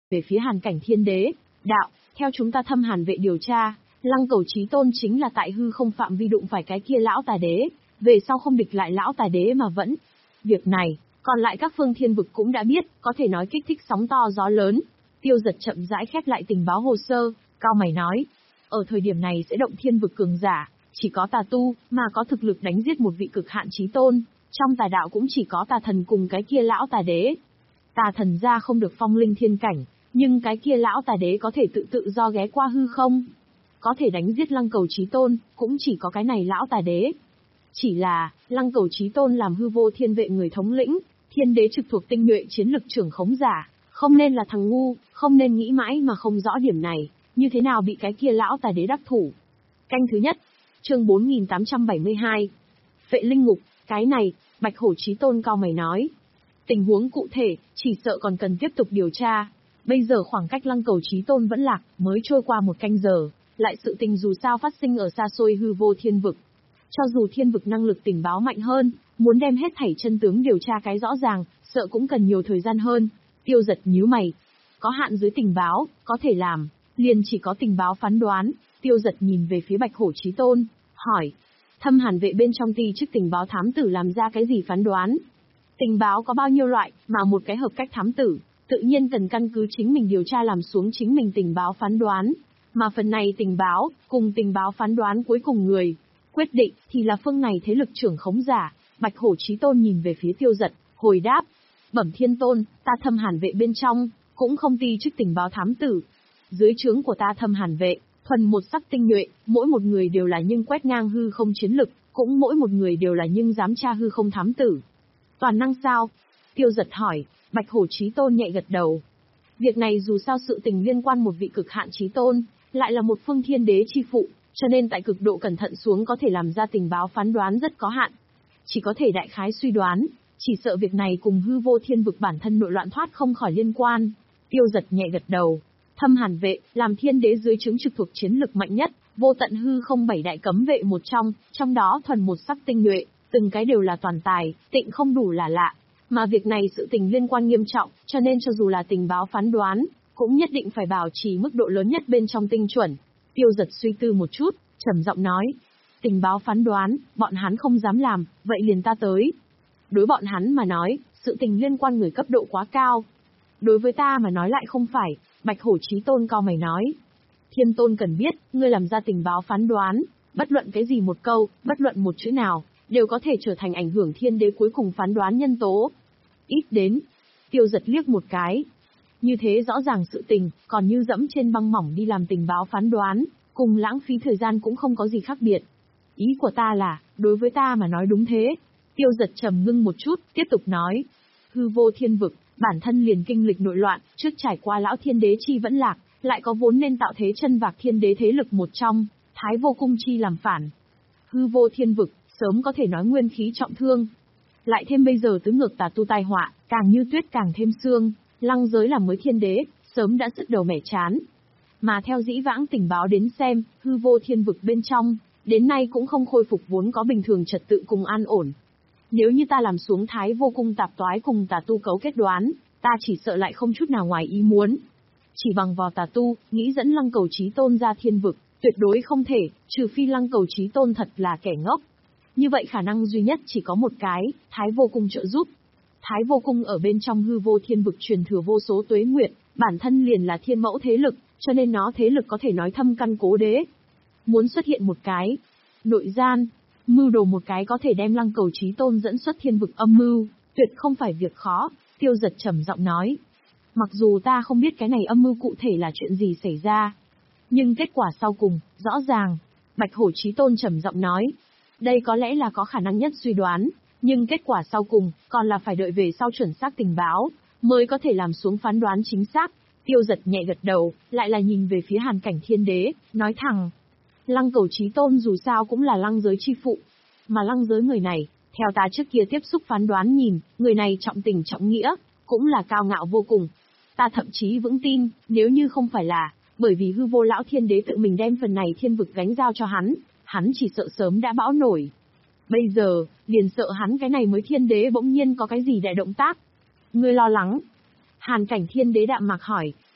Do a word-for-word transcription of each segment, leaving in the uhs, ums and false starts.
về phía Hàn Cảnh Thiên Đế, đạo, theo chúng ta Thâm Hàn vệ điều tra, Lăng Cầu Chí Tôn chính là tại hư không phạm vi đụng phải cái kia lão tà đế, về sau không địch lại lão tà đế mà vẫn. Việc này, còn lại các phương thiên vực cũng đã biết, có thể nói kích thích sóng to gió lớn. Tiêu Giật chậm rãi khép lại tình báo hồ sơ, cao mày nói, ở thời điểm này sẽ động thiên vực cường giả, chỉ có tà tu, mà có thực lực đánh giết một vị cực hạn chí tôn, trong tà đạo cũng chỉ có tà thần cùng cái kia lão tà đế. Tà thần ra không được phong linh thiên cảnh, nhưng cái kia lão tà đế có thể tự tự do ghé qua hư không. Có thể đánh giết Lăng Cầu Chí Tôn, cũng chỉ có cái này lão tà đế. Chỉ là, Lăng Cầu Chí Tôn làm hư vô thiên vệ người thống lĩnh, thiên đế trực thuộc tinh nhuệ chiến lực trưởng khống giả, không nên là thằng ngu, không nên nghĩ mãi mà không rõ điểm này, như thế nào bị cái kia lão tà đế đắc thủ. Canh thứ nhất, chương bốn nghìn tám trăm bảy mươi hai. Phệ linh ngục, cái này, Bạch Hổ Chí Tôn cao mày nói. Tình huống cụ thể, chỉ sợ còn cần tiếp tục điều tra. Bây giờ khoảng cách Lăng Cầu Chí Tôn vẫn lạc, mới trôi qua một canh giờ, lại sự tình dù sao phát sinh ở xa xôi hư vô thiên vực. Cho dù thiên vực năng lực tình báo mạnh hơn, muốn đem hết thảy chân tướng điều tra cái rõ ràng, sợ cũng cần nhiều thời gian hơn. Tiêu Giật nhíu mày. Có hạn dưới tình báo, có thể làm, liền chỉ có tình báo phán đoán. Tiêu Giật nhìn về phía Bạch Hổ Chí Tôn, hỏi. Thâm Hàn vệ bên trong ti chức tình báo thám tử làm ra cái gì phán đoán? Tình báo có bao nhiêu loại, mà một cái hợp cách thám tử, tự nhiên cần căn cứ chính mình điều tra làm xuống chính mình tình báo phán đoán. Mà phần này tình báo, cùng tình báo phán đoán cuối cùng người quyết định, thì là phương này thế lực trưởng khống giả. Bạch Hổ Chí Tôn nhìn về phía Tiêu Giật, hồi đáp. Bẩm Thiên Tôn, ta Thâm Hàn vệ bên trong, cũng không ti chức tình báo thám tử. Dưới trướng của ta Thâm Hàn vệ, thuần một sắc tinh nhuệ, mỗi một người đều là nhưng quét ngang hư không chiến lực, cũng mỗi một người đều là nhưng dám tra hư không thám tử. Toàn năng sao? Tiêu Giật hỏi. Bạch Hổ Chí Tôn nhẹ gật đầu. Việc này dù sao sự tình liên quan một vị cực hạn chí tôn, lại là một phương thiên đế chi phụ, cho nên tại cực độ cẩn thận xuống có thể làm ra tình báo phán đoán rất có hạn. Chỉ có thể đại khái suy đoán, chỉ sợ việc này cùng hư vô thiên vực bản thân nội loạn thoát không khỏi liên quan. Tiêu Giật nhẹ gật đầu. Thâm Hàn vệ, làm thiên đế dưới trướng trực thuộc chiến lực mạnh nhất, vô tận hư không bảy đại cấm vệ một trong, trong đó thuần một sắc tinh nhuệ, từng cái đều là toàn tài, tịnh không đủ là lạ. Mà việc này sự tình liên quan nghiêm trọng, cho nên cho dù là tình báo phán đoán, cũng nhất định phải bảo trì mức độ lớn nhất bên trong tinh chuẩn. Tiêu Giật suy tư một chút, trầm giọng nói. Tình báo phán đoán, bọn hắn không dám làm, vậy liền ta tới. Đối bọn hắn mà nói, sự tình liên quan người cấp độ quá cao. Đối với ta mà nói lại không phải, Bạch Hổ Chí Tôn cao mày nói. Thiên Tôn cần biết, ngươi làm ra tình báo phán đoán, bất luận cái gì một câu, bất luận một chữ nào, đều có thể trở thành ảnh hưởng thiên đế cuối cùng phán đoán nhân tố. Ít đến, Tiêu Giật liếc một cái. Như thế rõ ràng sự tình, còn như dẫm trên băng mỏng đi làm tình báo phán đoán, cùng lãng phí thời gian cũng không có gì khác biệt. Ý của ta là, đối với ta mà nói đúng thế. Tiêu Giật trầm ngưng một chút, tiếp tục nói. Hư vô thiên vực, bản thân liền kinh lịch nội loạn, trước trải qua lão thiên đế chi vẫn lạc, lại có vốn nên tạo thế chân vạc thiên đế thế lực một trong, Thái Vô Cung chi làm phản. Hư vô thiên vực, sớm có thể nói nguyên khí trọng thương. Lại thêm bây giờ tứ ngược tà tu tai họa, càng như tuyết càng thêm sương, lăng giới làm mới thiên đế, sớm đã sứt đầu mẻ chán. Mà theo dĩ vãng tình báo đến xem, hư vô thiên vực bên trong, đến nay cũng không khôi phục vốn có bình thường trật tự cùng an ổn. Nếu như ta làm xuống Thái Vô Cung tạp toái cùng tà tu cấu kết đoán, ta chỉ sợ lại không chút nào ngoài ý muốn. Chỉ bằng vào tà tu, nghĩ dẫn Lăng Cầu Chí Tôn ra thiên vực, tuyệt đối không thể, trừ phi Lăng Cầu Chí Tôn thật là kẻ ngốc. Như vậy khả năng duy nhất chỉ có một cái, Thái Vô Cung trợ giúp. Thái Vô Cung ở bên trong hư vô thiên vực truyền thừa vô số tuế nguyệt, bản thân liền là thiên mẫu thế lực, cho nên nó thế lực có thể nói thâm căn cố đế. Muốn xuất hiện một cái nội gian, mưu đồ một cái có thể đem Lăng Cầu Chí Tôn dẫn xuất thiên vực âm mưu, tuyệt không phải việc khó. Tiêu Giật trầm giọng nói. Mặc dù ta không biết cái này âm mưu cụ thể là chuyện gì xảy ra, nhưng kết quả sau cùng, rõ ràng. Bạch Hổ Chí Tôn trầm giọng nói. Đây có lẽ là có khả năng nhất suy đoán, nhưng kết quả sau cùng, còn là phải đợi về sau chuẩn xác tình báo, mới có thể làm xuống phán đoán chính xác. Tiêu Giật nhẹ gật đầu, lại là nhìn về phía Hàn Cảnh Thiên Đế, nói thẳng. Lăng Cầu Chí Tôn dù sao cũng là lăng giới chi phụ, mà lăng giới người này, theo ta trước kia tiếp xúc phán đoán nhìn, người này trọng tình trọng nghĩa, cũng là cao ngạo vô cùng. Ta thậm chí vững tin, nếu như không phải là, bởi vì hư vô lão thiên đế tự mình đem phần này thiên vực gánh giao cho hắn, hắn chỉ sợ sớm đã bão nổi. Bây giờ, liền sợ hắn cái này mới thiên đế bỗng nhiên có cái gì đại động tác. Ngươi lo lắng. Hàn Cảnh Thiên Đế đạm mạc hỏi.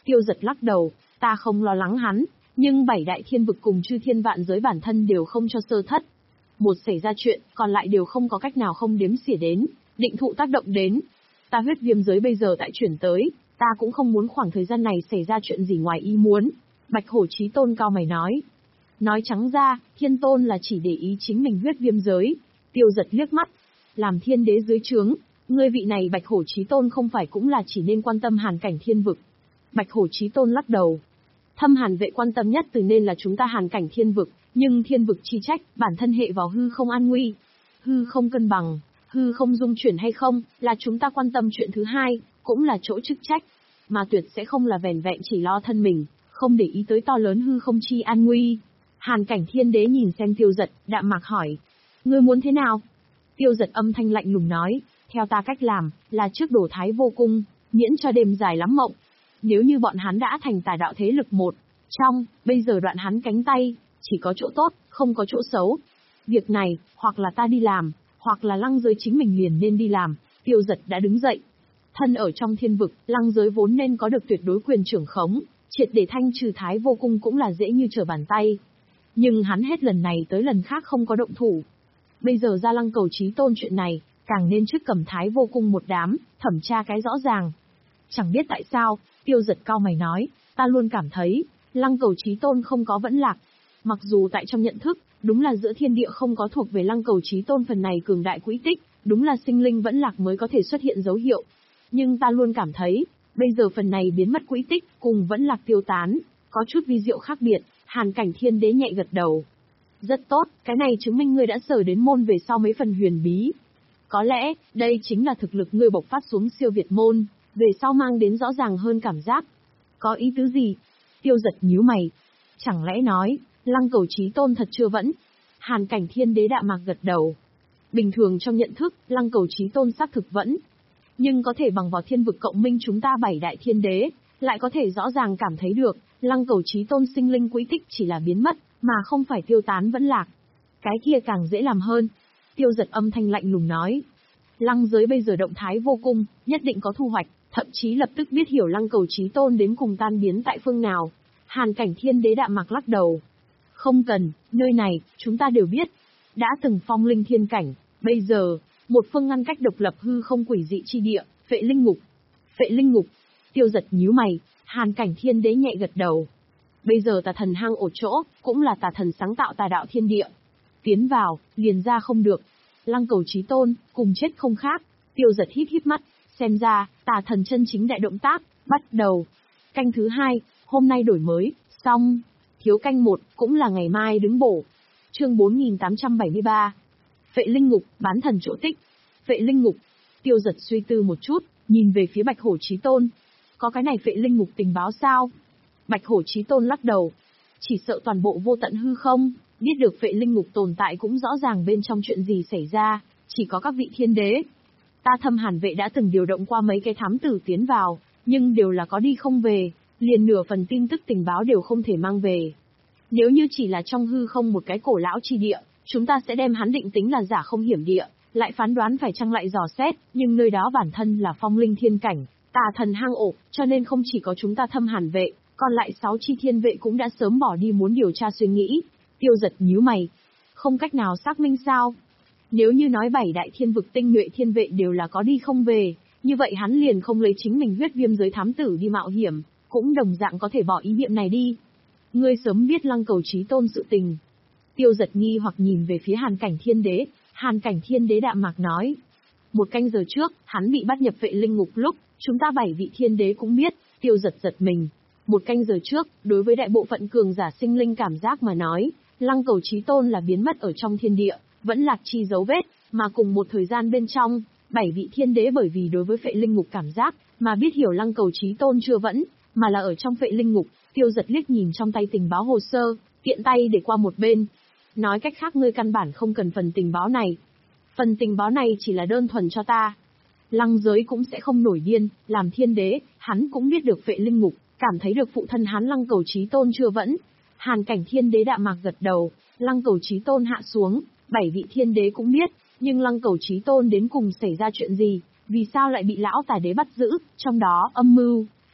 Tiêu Giật lắc đầu, ta không lo lắng hắn, nhưng bảy đại thiên vực cùng chư thiên vạn giới bản thân đều không cho sơ thất. Một xảy ra chuyện, còn lại đều không có cách nào không đếm xỉa đến, định thụ tác động đến. Ta huyết viêm giới bây giờ tại chuyển tới, ta cũng không muốn khoảng thời gian này xảy ra chuyện gì ngoài ý muốn. Bạch Hổ Chí Tôn cao mày nói. Nói trắng ra, Thiên Tôn là chỉ để ý chính mình huyết viêm giới. Tiêu Giật liếc mắt. Làm thiên đế dưới trướng, ngươi vị này Bạch Hổ Chí Tôn không phải cũng là chỉ nên quan tâm hàn cảnh thiên vực. Bạch Hổ Chí Tôn lắc đầu. Thâm hàn vệ quan tâm nhất từ nên là chúng ta hàn cảnh thiên vực, nhưng thiên vực chi trách, bản thân hệ vào hư không an nguy. Hư không cân bằng, hư không dung chuyển hay không, là chúng ta quan tâm chuyện thứ hai, cũng là chỗ chức trách. Mà tuyệt sẽ không là vẻn vẹn chỉ lo thân mình, không để ý tới to lớn hư không chi an nguy. Hàn cảnh thiên đế nhìn xem Tiêu Giật, đạm mạc hỏi. Ngươi muốn thế nào? Tiêu Giật âm thanh lạnh lùng nói, theo ta cách làm, là trước đổ Thái Vô Cung, miễn cho đêm dài lắm mộng. Nếu như bọn hắn đã thành tà đạo thế lực một, trong, bây giờ đoạn hắn cánh tay, chỉ có chỗ tốt, không có chỗ xấu. Việc này, hoặc là ta đi làm, hoặc là lăng giới chính mình liền nên đi làm. Tiêu Giật đã đứng dậy. Thân ở trong thiên vực, lăng giới vốn nên có được tuyệt đối quyền trưởng khống, triệt để thanh trừ Thái Vô Cung cũng là dễ như trở bàn tay. Nhưng hắn hết lần này tới lần khác không có động thủ. Bây giờ ra Lăng Cầu Chí Tôn chuyện này, càng nên trước cầm Thái Vô Cung một đám, thẩm tra cái rõ ràng. Chẳng biết tại sao, Tiêu Giật cao mày nói, ta luôn cảm thấy, Lăng Cầu Chí Tôn không có vẫn lạc. Mặc dù tại trong nhận thức, đúng là giữa thiên địa không có thuộc về Lăng Cầu Chí Tôn phần này cường đại quỹ tích, đúng là sinh linh vẫn lạc mới có thể xuất hiện dấu hiệu. Nhưng ta luôn cảm thấy, bây giờ phần này biến mất quỹ tích, cùng vẫn lạc tiêu tán, có chút vi diệu khác biệt. Hàn cảnh thiên đế nhẹ gật đầu. Rất tốt, cái này chứng minh ngươi đã sở đến môn về sau mấy phần huyền bí. Có lẽ, đây chính là thực lực ngươi bộc phát xuống siêu việt môn, về sau mang đến rõ ràng hơn cảm giác. Có ý tứ gì? Tiêu Giật nhíu mày. Chẳng lẽ nói, Lăng Cầu Chí Tôn thật chưa vẫn? Hàn cảnh thiên đế đạm mạc gật đầu. Bình thường trong nhận thức, Lăng Cầu Chí Tôn xác thực vẫn. Nhưng có thể bằng vào thiên vực cộng minh chúng ta bảy đại thiên đế, lại có thể rõ ràng cảm thấy được, Lăng Cầu Chí Tôn sinh linh quỹ tích chỉ là biến mất, mà không phải tiêu tán vẫn lạc. Cái kia càng dễ làm hơn. Tiêu Giật âm thanh lạnh lùng nói. Lăng giới bây giờ động Thái Vô Cung, nhất định có thu hoạch, thậm chí lập tức biết hiểu Lăng Cầu Chí Tôn đến cùng tan biến tại phương nào. Hàn cảnh thiên đế đạm mạc lắc đầu. Không cần, nơi này, chúng ta đều biết. Đã từng phong linh thiên cảnh, bây giờ, một phương ngăn cách độc lập hư không quỷ dị chi địa, Phệ Linh Ngục. Phệ Linh Ngục. Tiêu Giật nhíu mày, Hàn cảnh thiên đế nhẹ gật đầu. Bây giờ tà thần hang ổ chỗ, cũng là tà thần sáng tạo tà đạo thiên địa. Tiến vào, liền ra không được. Lăng Cầu Chí Tôn, cùng chết không khác. Tiêu Giật híp híp mắt, xem ra, tà thần chân chính đại động tác, bắt đầu. Canh thứ hai, hôm nay đổi mới, xong. Thiếu canh một, cũng là ngày mai đứng bổ. Chương bốn nghìn tám trăm bảy mươi ba. Phệ Linh Ngục, bán thần chỗ tích. Phệ Linh Ngục. Tiêu Giật suy tư một chút, nhìn về phía Bạch Hổ Chí Tôn. Có cái này Phệ Linh Ngục tình báo sao? Bạch Hổ Chí Tôn lắc đầu. Chỉ sợ toàn bộ vô tận hư không, biết được Phệ Linh Ngục tồn tại cũng rõ ràng bên trong chuyện gì xảy ra, chỉ có các vị thiên đế. Ta Thâm Hàn vệ đã từng điều động qua mấy cái thám tử tiến vào, nhưng đều là có đi không về, liền nửa phần tin tức tình báo đều không thể mang về. Nếu như chỉ là trong hư không một cái cổ lão chi địa, chúng ta sẽ đem hắn định tính là giả không hiểm địa, lại phán đoán phải chăng lại dò xét, nhưng nơi đó bản thân là phong linh thiên cảnh, tà thần hang ổ, cho nên không chỉ có chúng ta Thâm Hàn vệ, còn lại sáu chi thiên vệ cũng đã sớm bỏ đi muốn điều tra suy nghĩ. Tiêu Giật nhíu mày. Không cách nào xác minh sao? Nếu như nói bảy đại thiên vực tinh nhuệ thiên vệ đều là có đi không về, như vậy hắn liền không lấy chính mình huyết viêm giới thám tử đi mạo hiểm, cũng đồng dạng có thể bỏ ý niệm này đi. Ngươi sớm biết Lăng Cầu Chí Tôn sự tình. Tiêu Giật nghi hoặc nhìn về phía Hàn cảnh thiên đế, Hàn cảnh thiên đế đạm mạc nói. Một canh giờ trước, hắn bị bắt nhập Phệ Linh Ngục lúc, chúng ta bảy vị thiên đế cũng biết. Tiêu Giật giật mình. Một canh giờ trước, đối với đại bộ phận cường giả sinh linh cảm giác mà nói, Lăng Cầu Chí Tôn là biến mất ở trong thiên địa, vẫn lạc chi dấu vết, mà cùng một thời gian bên trong, bảy vị thiên đế bởi vì đối với Phệ Linh Ngục cảm giác, mà biết hiểu Lăng Cầu Chí Tôn chưa vẫn, mà là ở trong Phệ Linh Ngục. Tiêu Giật liếc nhìn trong tay tình báo hồ sơ, tiện tay để qua một bên. Nói cách khác ngươi căn bản không cần phần tình báo này. Phần tình báo này chỉ là đơn thuần cho ta. Lăng giới cũng sẽ không nổi điên, làm thiên đế, hắn cũng biết được Phệ Linh Ngục, cảm thấy được phụ thân hắn Lăng Cầu Chí Tôn chưa vẫn. Hàn cảnh thiên đế đạm mạc gật đầu, Lăng Cầu Chí Tôn hạ xuống, bảy vị thiên đế cũng biết, nhưng Lăng Cầu Chí Tôn đến cùng xảy ra chuyện gì, vì sao lại bị lão tà đế bắt giữ, trong đó âm mưu,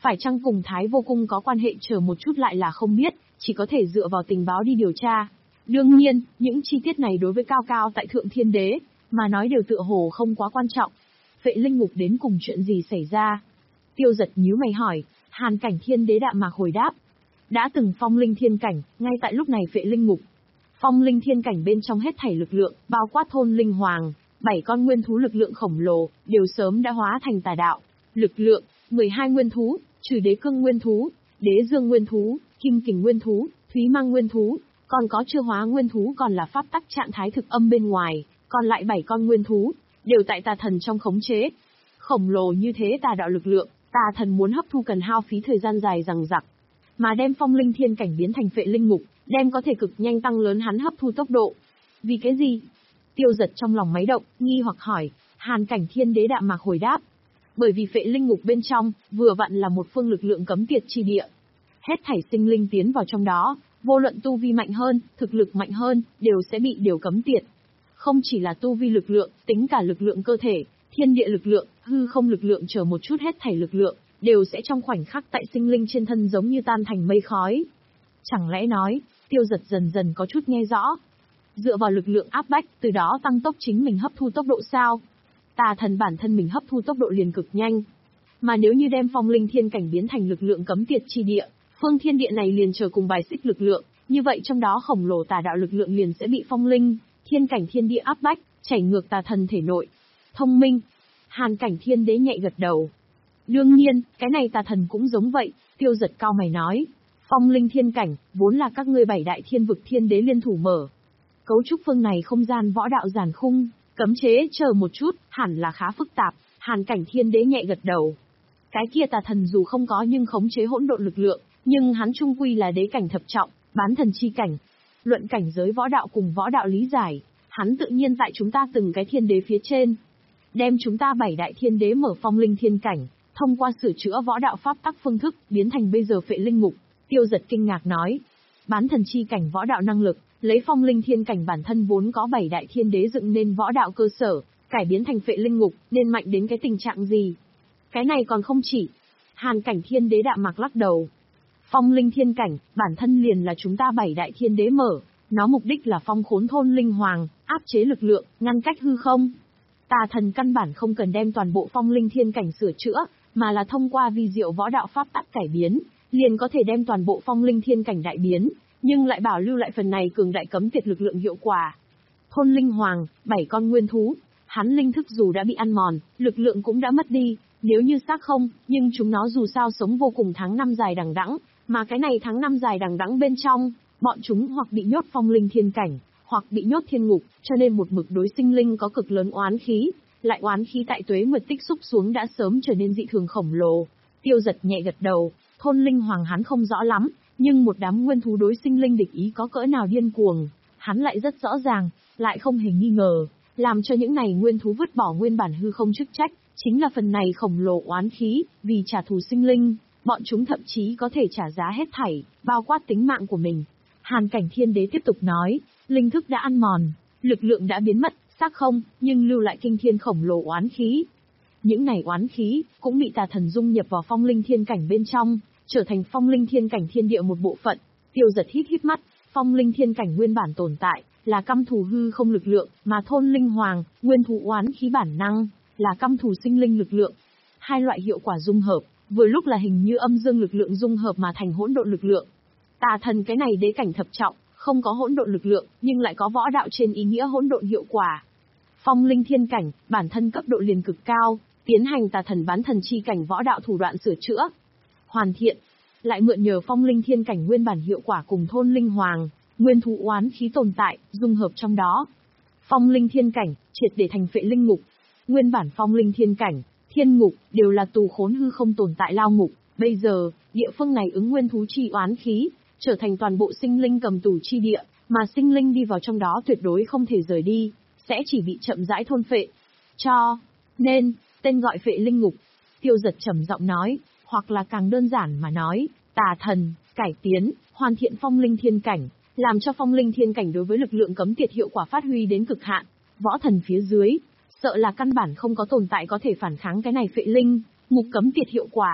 Phải chăng cùng Thái Vô Cung có quan hệ chờ một chút lại là không biết, chỉ có thể dựa vào tình báo đi điều tra. Đương nhiên, những chi tiết này đối với cao cao tại Thượng Thiên Đế, mà nói đều tựa hồ không quá quan trọng. Phệ Linh Ngục đến cùng chuyện gì xảy ra? Tiêu Giật nhíu mày hỏi, Hàn Cảnh Thiên Đế đạm mạc hồi đáp. Đã từng phong linh thiên cảnh, ngay tại lúc này Phệ Linh Ngục. Phong linh thiên cảnh bên trong hết thảy lực lượng, bao quát thôn linh hoàng, bảy con nguyên thú lực lượng khổng lồ, đều sớm đã hóa thành tà đạo. Lực lượng, mười hai nguyên thú, trừ đế cương nguyên thú, đế dương nguyên thú, kim kình nguyên thú, thúy mang nguyên thú, còn có chưa hóa nguyên thú còn là pháp tắc trạng thái thực âm bên ngoài, còn lại bảy con nguyên thú, đều tại tà thần trong khống chế. Khổng lồ như thế tà đạo lực lượng, tà thần muốn hấp thu cần hao phí thời gian dài dằng dặc. Mà đem phong linh thiên cảnh biến thành Phệ Linh Ngục, đem có thể cực nhanh tăng lớn hắn hấp thu tốc độ. Vì cái gì? Tiêu Giật trong lòng máy động, nghi hoặc hỏi. Hàn Cảnh Thiên Đế đạm mạc hồi đáp. Bởi vì Phệ Linh Ngục bên trong, vừa vặn là một phương lực lượng cấm tiệt chi địa. Hết thảy sinh linh tiến vào trong đó, vô luận tu vi mạnh hơn, thực lực mạnh hơn, đều sẽ bị điều cấm tiệt. Không chỉ là tu vi lực lượng, tính cả lực lượng cơ thể, thiên địa lực lượng, hư không lực lượng chờ một chút hết thảy lực lượng, đều sẽ trong khoảnh khắc tại sinh linh trên thân giống như tan thành mây khói. Chẳng lẽ nói, Tiêu Giật dần dần có chút nghe rõ. Dựa vào lực lượng áp bách, từ đó tăng tốc chính mình hấp thu tốc độ sao? Tà thần bản thân mình hấp thu tốc độ liền cực nhanh. Mà nếu như đem phong linh thiên cảnh biến thành lực lượng cấm tiệt chi địa, phương thiên địa này liền chờ cùng bài xích lực lượng, như vậy trong đó khổng lồ tà đạo lực lượng liền sẽ bị phong linh, thiên cảnh thiên địa áp bách, chảy ngược tà thần thể nội. Thông minh. Hàn Cảnh Thiên Đế nhẹ gật đầu. Đương nhiên, cái này tà thần cũng giống vậy, Tiêu Giật cao mày nói. Phong linh thiên cảnh, vốn là các ngươi bảy đại thiên vực thiên đế liên thủ mở. Cấu trúc phương này không gian võ đạo giàn khung, cấm chế chờ một chút, hẳn là khá phức tạp, Hàn Cảnh Thiên Đế nhẹ gật đầu. Cái kia tà thần dù không có nhưng khống chế hỗn độn lực lượng, nhưng hắn trung quy là đế cảnh thập trọng, bán thần chi cảnh. Luận cảnh giới võ đạo cùng võ đạo lý giải, hắn tự nhiên tại chúng ta từng cái thiên đế phía trên. Đem chúng ta bảy đại thiên đế mở phong linh thiên cảnh, thông qua sửa chữa võ đạo pháp tắc phương thức, biến thành bây giờ Phệ Linh Ngục. Tiêu Giật kinh ngạc nói, bán thần chi cảnh võ đạo năng lực, lấy phong linh thiên cảnh bản thân vốn có bảy đại thiên đế dựng nên võ đạo cơ sở, cải biến thành Phệ Linh Ngục, nên mạnh đến cái tình trạng gì? Cái này còn không chỉ. Hàn Cảnh Thiên Đế đạm mạc lắc đầu. Phong linh thiên cảnh, bản thân liền là chúng ta bảy đại thiên đế mở, nó mục đích là phong khốn thôn linh hoàng, áp chế lực lượng, ngăn cách hư không. Tà thần căn bản không cần đem toàn bộ phong linh thiên cảnh sửa chữa, mà là thông qua vi diệu võ đạo pháp tắc cải biến, liền có thể đem toàn bộ phong linh thiên cảnh đại biến, nhưng lại bảo lưu lại phần này cường đại cấm tiệt lực lượng hiệu quả. Thôn linh hoàng, bảy con nguyên thú, hắn linh thức dù đã bị ăn mòn, lực lượng cũng đã mất đi, nếu như xác không, nhưng chúng nó dù sao sống vô cùng tháng năm dài đằng đẵng, mà cái này tháng năm dài đằng đẵng bên trong, bọn chúng hoặc bị nhốt phong linh thiên cảnh, hoặc bị nhốt thiên ngục, cho nên một mực đối sinh linh có cực lớn oán khí, lại oán khí tại tuế nguyệt tích xúc xuống đã sớm trở nên dị thường khổng lồ. Tiêu Giật nhẹ gật đầu, thôn linh hoàng hắn không rõ lắm, nhưng một đám nguyên thú đối sinh linh địch ý có cỡ nào điên cuồng, hắn lại rất rõ ràng, lại không hề nghi ngờ, làm cho những này nguyên thú vứt bỏ nguyên bản hư không chức trách, chính là phần này khổng lồ oán khí, vì trả thù sinh linh, bọn chúng thậm chí có thể trả giá hết thảy, bao quát tính mạng của mình. Hàn Cảnh Thiên Đế tiếp tục nói, linh thức đã ăn mòn, lực lượng đã biến mất, xác không, nhưng lưu lại kinh thiên khổng lồ oán khí. Những này oán khí, cũng bị tà thần dung nhập vào phong linh thiên cảnh bên trong, trở thành phong linh thiên cảnh thiên địa một bộ phận. Tiêu Giật hít hít mắt, phong linh thiên cảnh nguyên bản tồn tại, là căm thù hư không lực lượng, mà thôn linh hoàng, nguyên thú oán khí bản năng, là căm thù sinh linh lực lượng. Hai loại hiệu quả dung hợp, vừa lúc là hình như âm dương lực lượng dung hợp mà thành hỗn độn lực lượng. Tà thần cái này đế cảnh thập trọng, không có hỗn độn lực lượng, nhưng lại có võ đạo trên ý nghĩa hỗn độn hiệu quả. Phong linh thiên cảnh, bản thân cấp độ liền cực cao, tiến hành tà thần bán thần chi cảnh võ đạo thủ đoạn sửa chữa, hoàn thiện, lại mượn nhờ phong linh thiên cảnh nguyên bản hiệu quả cùng thôn linh hoàng, nguyên thú oán khí tồn tại, dung hợp trong đó. Phong linh thiên cảnh, triệt để thành Phệ Linh Ngục. Nguyên bản phong linh thiên cảnh, thiên ngục, đều là tù khốn hư không tồn tại lao ngục, bây giờ, địa phương này ứng nguyên thú chi oán khí, trở thành toàn bộ sinh linh cầm tù chi địa, mà sinh linh đi vào trong đó tuyệt đối không thể rời đi, sẽ chỉ bị chậm rãi thôn phệ. Cho nên, tên gọi Phệ Linh Ngục. Tiêu Giật trầm giọng nói, hoặc là càng đơn giản mà nói, tà thần, cải tiến, hoàn thiện phong linh thiên cảnh, làm cho phong linh thiên cảnh đối với lực lượng cấm tiệt hiệu quả phát huy đến cực hạn. Võ thần phía dưới, sợ là căn bản không có tồn tại có thể phản kháng cái này Phệ Linh Ngục cấm tiệt hiệu quả.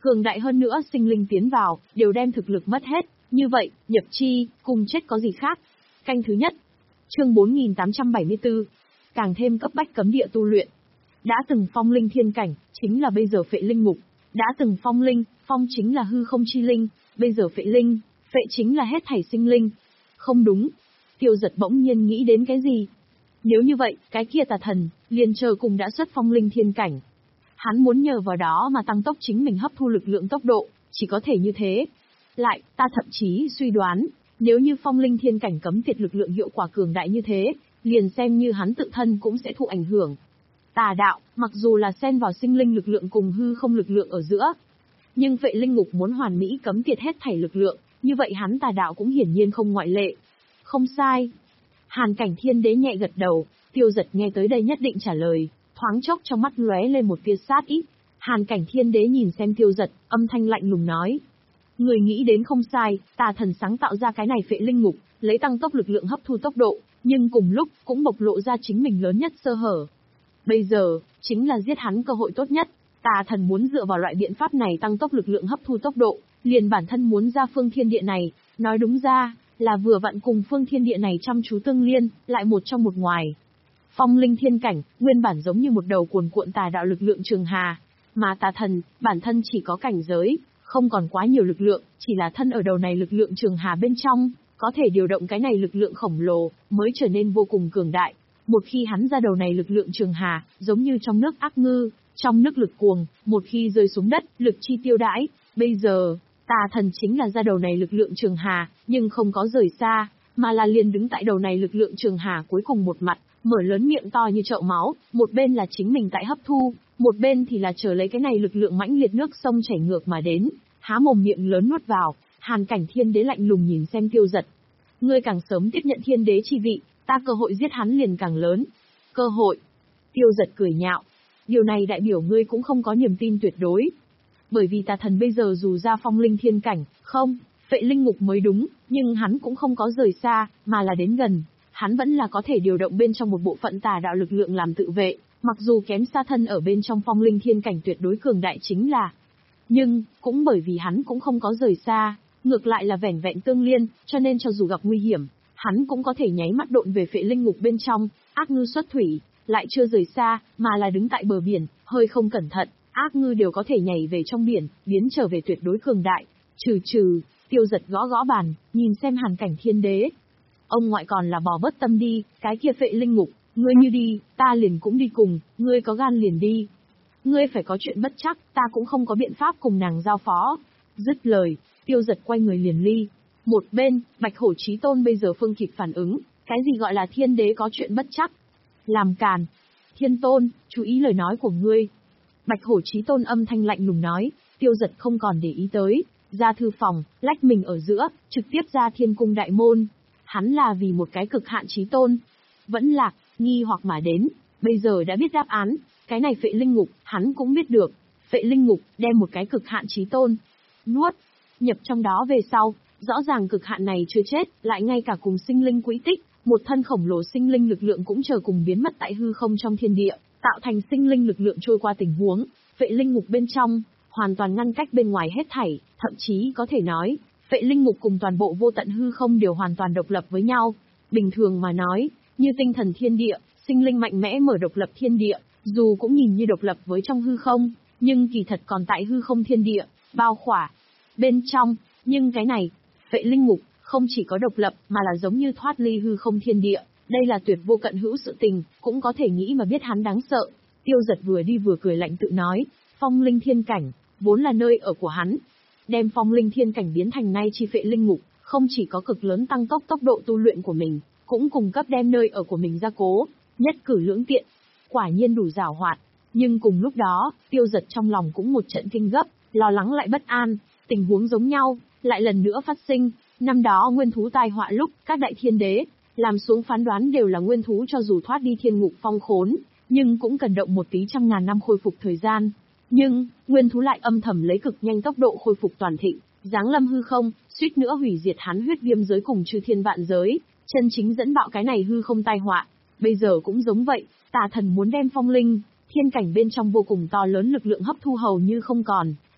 cường đại hơn nữa sinh linh tiến vào, đều đem thực lực mất hết, như vậy, nhập chi, cùng chết có gì khác. Canh thứ nhất. Chương bốn nghìn tám trăm bảy mươi tư. Càng thêm cấp bách cấm địa tu luyện. Đã từng phong linh thiên cảnh, chính là bây giờ phệ linh ngục. Đã từng phong linh, phong chính là hư không chi linh, bây giờ phệ linh, phệ chính là hết thảy sinh linh. Không đúng. Tiêu Giật bỗng nhiên nghĩ đến cái gì? Nếu như vậy, cái kia tà thần, liền chờ cùng đã xuất phong linh thiên cảnh. Hắn muốn nhờ vào đó mà tăng tốc chính mình hấp thu lực lượng tốc độ, chỉ có thể như thế. Lại, ta thậm chí suy đoán, nếu như phong linh thiên cảnh cấm tiệt lực lượng hiệu quả cường đại như thế, liền xem như hắn tự thân cũng sẽ thụ ảnh hưởng. Tà đạo, mặc dù là xen vào sinh linh lực lượng cùng hư không lực lượng ở giữa, nhưng Phệ Linh Ngục muốn hoàn mỹ cấm tiệt hết thảy lực lượng, như vậy hắn tà đạo cũng hiển nhiên không ngoại lệ. Không sai. Hàn Cảnh Thiên Đế nhẹ gật đầu, Tiêu Giật nghe tới đây nhất định trả lời, thoáng chốc trong mắt lóe lên một tia sát ý. Hàn Cảnh Thiên Đế nhìn xem Tiêu Giật, âm thanh lạnh lùng nói: Người nghĩ đến không sai, tà thần sáng tạo ra cái này Phệ Linh Ngục, lấy tăng tốc lực lượng hấp thu tốc độ, nhưng cùng lúc cũng bộc lộ ra chính mình lớn nhất sơ hở. Bây giờ, chính là giết hắn cơ hội tốt nhất. Tà thần muốn dựa vào loại biện pháp này tăng tốc lực lượng hấp thu tốc độ, liền bản thân muốn ra phương thiên địa này, nói đúng ra, là vừa vặn cùng phương thiên địa này chăm chú tương liên, lại một trong một ngoài. Phong linh thiên cảnh, nguyên bản giống như một đầu cuồn cuộn tà đạo lực lượng trường hà, mà tà thần, bản thân chỉ có cảnh giới, không còn quá nhiều lực lượng, chỉ là thân ở đầu này lực lượng trường hà bên trong, có thể điều động cái này lực lượng khổng lồ, mới trở nên vô cùng cường đại. Một khi hắn ra đầu này lực lượng trường hà, giống như trong nước ác ngư, trong nước lực cuồng, một khi rơi xuống đất, lực chi tiêu đãi. Bây giờ, tà thần chính là ra đầu này lực lượng trường hà, nhưng không có rời xa, mà là liền đứng tại đầu này lực lượng trường hà cuối cùng một mặt, mở lớn miệng to như chậu máu, một bên là chính mình tại hấp thu, một bên thì là chờ lấy cái này lực lượng mãnh liệt nước sông chảy ngược mà đến, há mồm miệng lớn nuốt vào. Hàn Cảnh Thiên Đế lạnh lùng nhìn xem Tiêu Giật. Ngươi càng sớm tiếp nhận thiên đế chi vị, ta cơ hội giết hắn liền càng lớn. Cơ hội? Tiêu Giật cười nhạo. Điều này đại biểu ngươi cũng không có niềm tin tuyệt đối. Bởi vì tà thần bây giờ dù ra phong linh thiên cảnh, không, Phệ Linh Ngục mới đúng, nhưng hắn cũng không có rời xa, mà là đến gần. Hắn vẫn là có thể điều động bên trong một bộ phận tà đạo lực lượng làm tự vệ, mặc dù kém xa thân ở bên trong phong linh thiên cảnh tuyệt đối cường đại chính là. Nhưng, cũng bởi vì hắn cũng không có rời xa, ngược lại là vẻn vẹn tương liên, cho nên cho dù gặp nguy hiểm, hắn cũng có thể nháy mắt độn về Phệ Linh Ngục bên trong, ác ngư xuất thủy, lại chưa rời xa, mà là đứng tại bờ biển, hơi không cẩn thận, ác ngư đều có thể nhảy về trong biển, biến trở về tuyệt đối cường đại. Trừ trừ, Tiêu Giật gõ gõ bàn, nhìn xem Hàn Cảnh Thiên Đế. Ông ngoại còn là bỏ bớt tâm đi, cái kia Phệ Linh Ngục, ngươi như đi, ta liền cũng đi cùng, ngươi có gan liền đi. Ngươi phải có chuyện bất chắc, ta cũng không có biện pháp cùng nàng giao phó. Dứt lời, Tiêu Giật quay người liền ly. Một bên, Bạch Hổ Chí Tôn bây giờ phương kịp phản ứng, cái gì gọi là thiên đế có chuyện bất chắc? Làm càn. Thiên Tôn, chú ý lời nói của ngươi. Bạch Hổ Chí Tôn âm thanh lạnh lùng nói, Tiêu Giật không còn để ý tới, ra thư phòng, lách mình ở giữa, trực tiếp ra thiên cung đại môn. Hắn là vì một cái cực hạn Chí Tôn. Vẫn lạc, nghi hoặc mà đến, bây giờ đã biết đáp án, cái này Phệ Linh Ngục, hắn cũng biết được. Phệ Linh Ngục, đem một cái cực hạn Chí Tôn nuốt, nhập trong đó về sau, rõ ràng cực hạn này chưa chết, lại ngay cả cùng sinh linh quỹ tích, một thân khổng lồ sinh linh lực lượng cũng chờ cùng biến mất tại hư không trong thiên địa, tạo thành sinh linh lực lượng trôi qua tình huống. Phệ Linh Ngục bên trong, hoàn toàn ngăn cách bên ngoài hết thảy, thậm chí có thể nói, Phệ Linh Ngục cùng toàn bộ vô tận hư không đều hoàn toàn độc lập với nhau. Bình thường mà nói, như tinh thần thiên địa, sinh linh mạnh mẽ mở độc lập thiên địa, dù cũng nhìn như độc lập với trong hư không, nhưng kỳ thật còn tại hư không thiên địa, bao khỏa bên trong, nhưng cái này, Phệ Linh Ngục, không chỉ có độc lập, mà là giống như thoát ly hư không thiên địa, đây là tuyệt vô cận hữu sự tình, cũng có thể nghĩ mà biết hắn đáng sợ. Tiêu Giật vừa đi vừa cười lạnh tự nói, phong linh thiên cảnh, vốn là nơi ở của hắn. Đem phong linh thiên cảnh biến thành nay chi Phệ Linh Ngục, không chỉ có cực lớn tăng tốc tốc độ tu luyện của mình, cũng cung cấp đem nơi ở của mình ra cố, nhất cử lưỡng tiện. Quả nhiên đủ giàu hoạt, nhưng cùng lúc đó, Tiêu Giật trong lòng cũng một trận kinh gấp, lo lắng lại bất an, tình huống giống nhau, lại lần nữa phát sinh. Năm đó nguyên thú tai họa lúc, các đại thiên đế, làm xuống phán đoán đều là nguyên thú cho dù thoát đi thiên ngục phong khốn, nhưng cũng cần động một tí trăm ngàn năm khôi phục thời gian. Nhưng, nguyên thú lại âm thầm lấy cực nhanh tốc độ khôi phục toàn thịnh, giáng lâm hư không, suýt nữa hủy diệt hắn huyết viêm giới cùng chư thiên vạn giới, chân chính dẫn bạo cái này hư không tai họa. Bây giờ cũng giống vậy, tà thần muốn đem phong linh, thiên cảnh bên trong vô cùng to lớn lực lượng hấp thu hầu như không còn,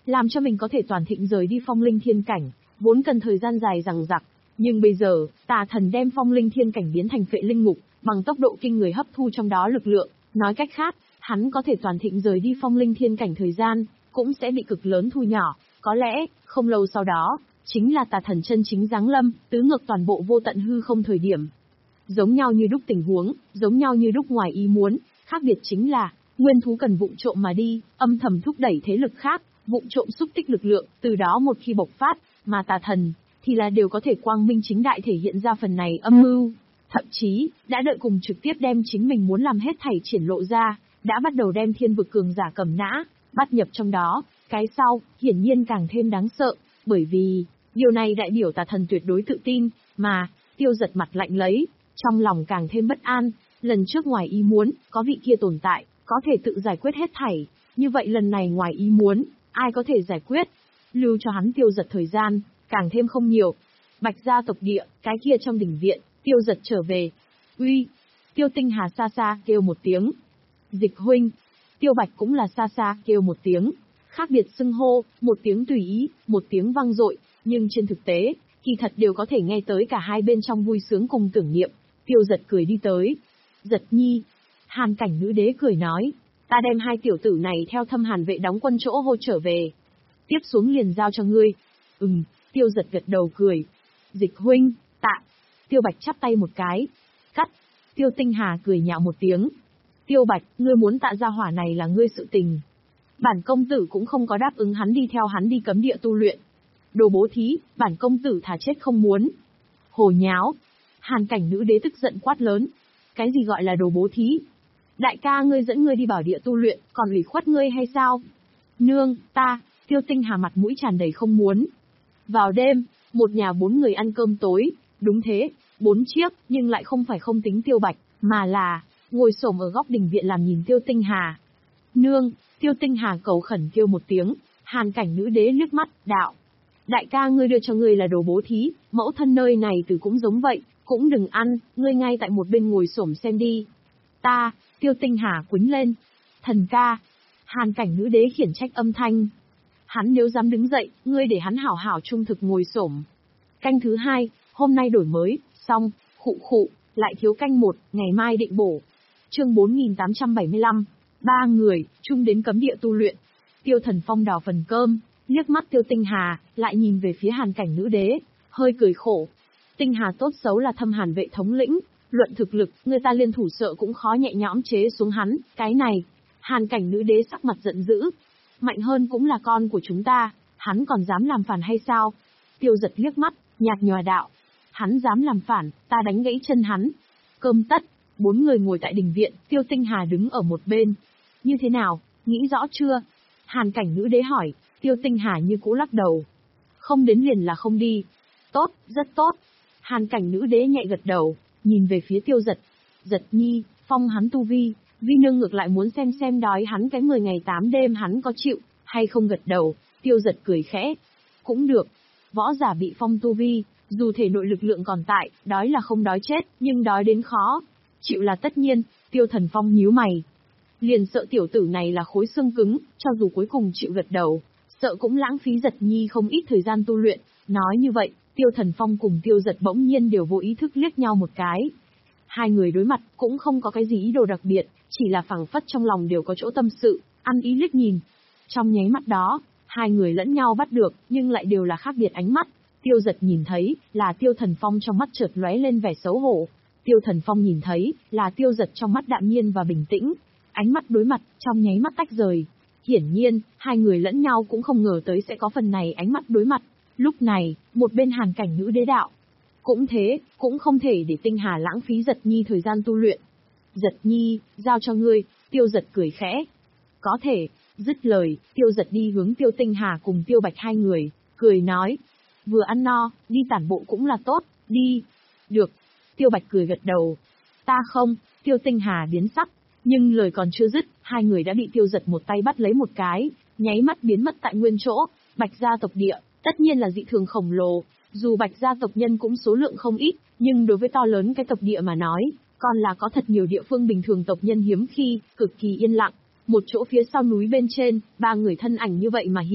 làm cho mình có thể toàn thịnh rời đi phong linh thiên cảnh, vốn cần thời gian dài dằng dặc. Nhưng bây giờ, tà thần đem phong linh thiên cảnh biến thành phệ linh ngục, bằng tốc độ kinh người hấp thu trong đó lực lượng. Nói cách khác, hắn có thể toàn thịnh rời đi phong linh thiên cảnh thời gian, cũng sẽ bị cực lớn thu nhỏ. Có lẽ, không lâu sau đó, chính là tà thần chân chính giáng lâm, tứ ngược toàn bộ vô tận hư không thời điểm. Giống nhau như đúc tình huống, giống nhau như đúc ngoài ý muốn, khác biệt chính là, nguyên thú cần vụng trộm mà đi, âm thầm thúc đẩy thế lực khác, vụng trộm xúc tích lực lượng, từ đó một khi bộc phát, mà tà thần, thì là đều có thể quang minh chính đại thể hiện ra phần này âm mưu. Thậm chí, đã đợi cùng trực tiếp đem chính mình muốn làm hết thảy triển lộ ra, đã bắt đầu đem thiên vực cường giả cầm nã, bắt nhập trong đó, cái sau, hiển nhiên càng thêm đáng sợ, bởi vì, điều này đại biểu tà thần tuyệt đối tự tin, mà, Tiêu Giật mặt lạnh lấy, trong lòng càng thêm bất an, lần trước ngoài ý muốn, có vị kia tồn tại, có thể tự giải quyết hết thảy, như vậy lần này ngoài ý muốn, ai có thể giải quyết, lưu cho hắn Tiêu Giật thời gian, càng thêm không nhiều. Bạch gia tộc địa, cái kia trong đình viện, Tiêu Giật trở về. Uy, Tiêu Tinh Hà xa xa kêu một tiếng. Dịch huynh, Tiêu Bạch cũng là xa xa kêu một tiếng. Khác biệt xưng hô, một tiếng tùy ý, một tiếng vang dội, nhưng trên thực tế, kỳ thật đều có thể nghe tới cả hai bên trong vui sướng cùng tưởng niệm. Tiêu Giật cười đi tới. Giật nhi. Hàn Cảnh nữ đế cười nói, ta đem hai tiểu tử này theo Thâm Hàn vệ đóng quân chỗ hô trở về. Tiếp xuống liền giao cho ngươi. Ừm, Tiêu Giật gật đầu cười. Dịch huynh, tạ. Tiêu Bạch chắp tay một cái. Cắt. Tiêu Tinh Hà cười nhạo một tiếng. Tiêu Bạch, ngươi muốn tạ gia hỏa này là ngươi sự tình. Bản công tử cũng không có đáp ứng hắn đi theo hắn đi cấm địa tu luyện. Đồ bố thí, bản công tử thà chết không muốn. Hồ nháo. Hàn Cảnh nữ đế tức giận quát lớn. Cái gì gọi là đồ bố thí? Đại ca ngươi dẫn ngươi đi bảo địa tu luyện, còn ủy khuất ngươi hay sao? Nương, ta, Tiêu Tinh Hà mặt mũi tràn đầy không muốn. Vào đêm, một nhà bốn người ăn cơm tối, đúng thế, bốn chiếc, nhưng lại không phải không tính Tiêu Bạch, mà là, ngồi xổm ở góc đình viện làm nhìn Tiêu Tinh Hà. Nương, Tiêu Tinh Hà cầu khẩn kêu một tiếng, Hàn Cảnh nữ đế liếc mắt, đạo. Đại ca ngươi đưa cho ngươi là đồ bố thí, mẫu thân nơi này từ cũng giống vậy, cũng đừng ăn, ngươi ngay tại một bên ngồi xổm xem đi. Ta, Tiêu Tinh Hà quýnh lên. Thần ca. Hàn Cảnh nữ đế khiển trách âm thanh. Hắn nếu dám đứng dậy, ngươi để hắn hảo hảo trung thực ngồi xổm. Canh thứ hai, hôm nay đổi mới, xong, khụ khụ, lại thiếu canh một, ngày mai định bổ. Chương bốn nghìn tám trăm bảy mươi lăm, ba người, chung đến cấm địa tu luyện. Tiêu Thần Phong đào phần cơm, liếc mắt Tiêu Tinh Hà, lại nhìn về phía Hàn Cảnh nữ đế, hơi cười khổ. Tinh Hà tốt xấu là Thâm Hàn vệ thống lĩnh, luận thực lực, người ta liên thủ sợ cũng khó nhẹ nhõm chế xuống hắn, cái này. Hàn Cảnh nữ đế sắc mặt giận dữ. Mạnh hơn cũng là con của chúng ta, hắn còn dám làm phản hay sao? Tiêu Giật liếc mắt, nhạt nhòa đạo. Hắn dám làm phản, ta đánh gãy chân hắn. Cơm tất, bốn người ngồi tại đình viện, Tiêu Tinh Hà đứng ở một bên. Như thế nào, nghĩ rõ chưa? Hàn Cảnh nữ đế hỏi, Tiêu Tinh Hà như cũ lắc đầu. Không đến liền là không đi. Tốt, rất tốt. Hàn Cảnh nữ đế nhẹ gật đầu, nhìn về phía Tiêu Giật. Giật nhi, phong hắn tu vi, vi nương ngược lại muốn xem xem đói hắn cái mười ngày tám đêm hắn có chịu, hay không gật đầu. Tiêu Giật cười khẽ. Cũng được. Võ giả bị phong tu vi, dù thể nội lực lượng còn tại, đói là không đói chết, nhưng đói đến khó. Chịu là tất nhiên. Tiêu Thần Phong nhíu mày. Liền sợ tiểu tử này là khối xương cứng, cho dù cuối cùng chịu gật đầu, sợ cũng lãng phí Giật nhi không ít thời gian tu luyện. Nói như vậy, Tiêu Thần Phong cùng Tiêu Giật bỗng nhiên đều vô ý thức liếc nhau một cái. Hai người đối mặt cũng không có cái gì ý đồ đặc biệt, chỉ là phảng phất trong lòng đều có chỗ tâm sự, ăn ý liếc nhìn. Trong nháy mắt đó, hai người lẫn nhau bắt được, nhưng lại đều là khác biệt ánh mắt. Tiêu Giật nhìn thấy, là Tiêu Thần Phong trong mắt chợt lóe lên vẻ xấu hổ. Tiêu Thần Phong nhìn thấy, là Tiêu Giật trong mắt đạm nhiên và bình tĩnh. Ánh mắt đối mặt, trong nháy mắt tách rời. Hiển nhiên, hai người lẫn nhau cũng không ngờ tới sẽ có phần này ánh mắt đối mặt. Lúc này, một bên Hàn Cảnh nữ đế đạo. Cũng thế, cũng không thể để Tinh Hà lãng phí Giật nhi thời gian tu luyện. Giật nhi, giao cho ngươi. Tiêu Giật cười khẽ. Có thể. Dứt lời, Tiêu Giật đi hướng Tiêu Tinh Hà cùng Tiêu Bạch hai người, cười nói. Vừa ăn no, đi tản bộ cũng là tốt, đi. Được. Tiêu Bạch cười gật đầu. Ta không. Tiêu Tinh Hà biến sắc. Nhưng lời còn chưa dứt, hai người đã bị Tiêu Giật một tay bắt lấy một cái, nháy mắt biến mất tại nguyên chỗ. Bạch gia tộc địa, tất nhiên là dị thường khổng lồ. Dù Bạch gia tộc nhân cũng số lượng không ít, nhưng đối với to lớn cái tộc địa mà nói, còn là có thật nhiều địa phương bình thường tộc nhân hiếm khi, cực kỳ yên lặng. Một chỗ phía sau núi bên trên, ba người thân ảnh như vậy mà hiện.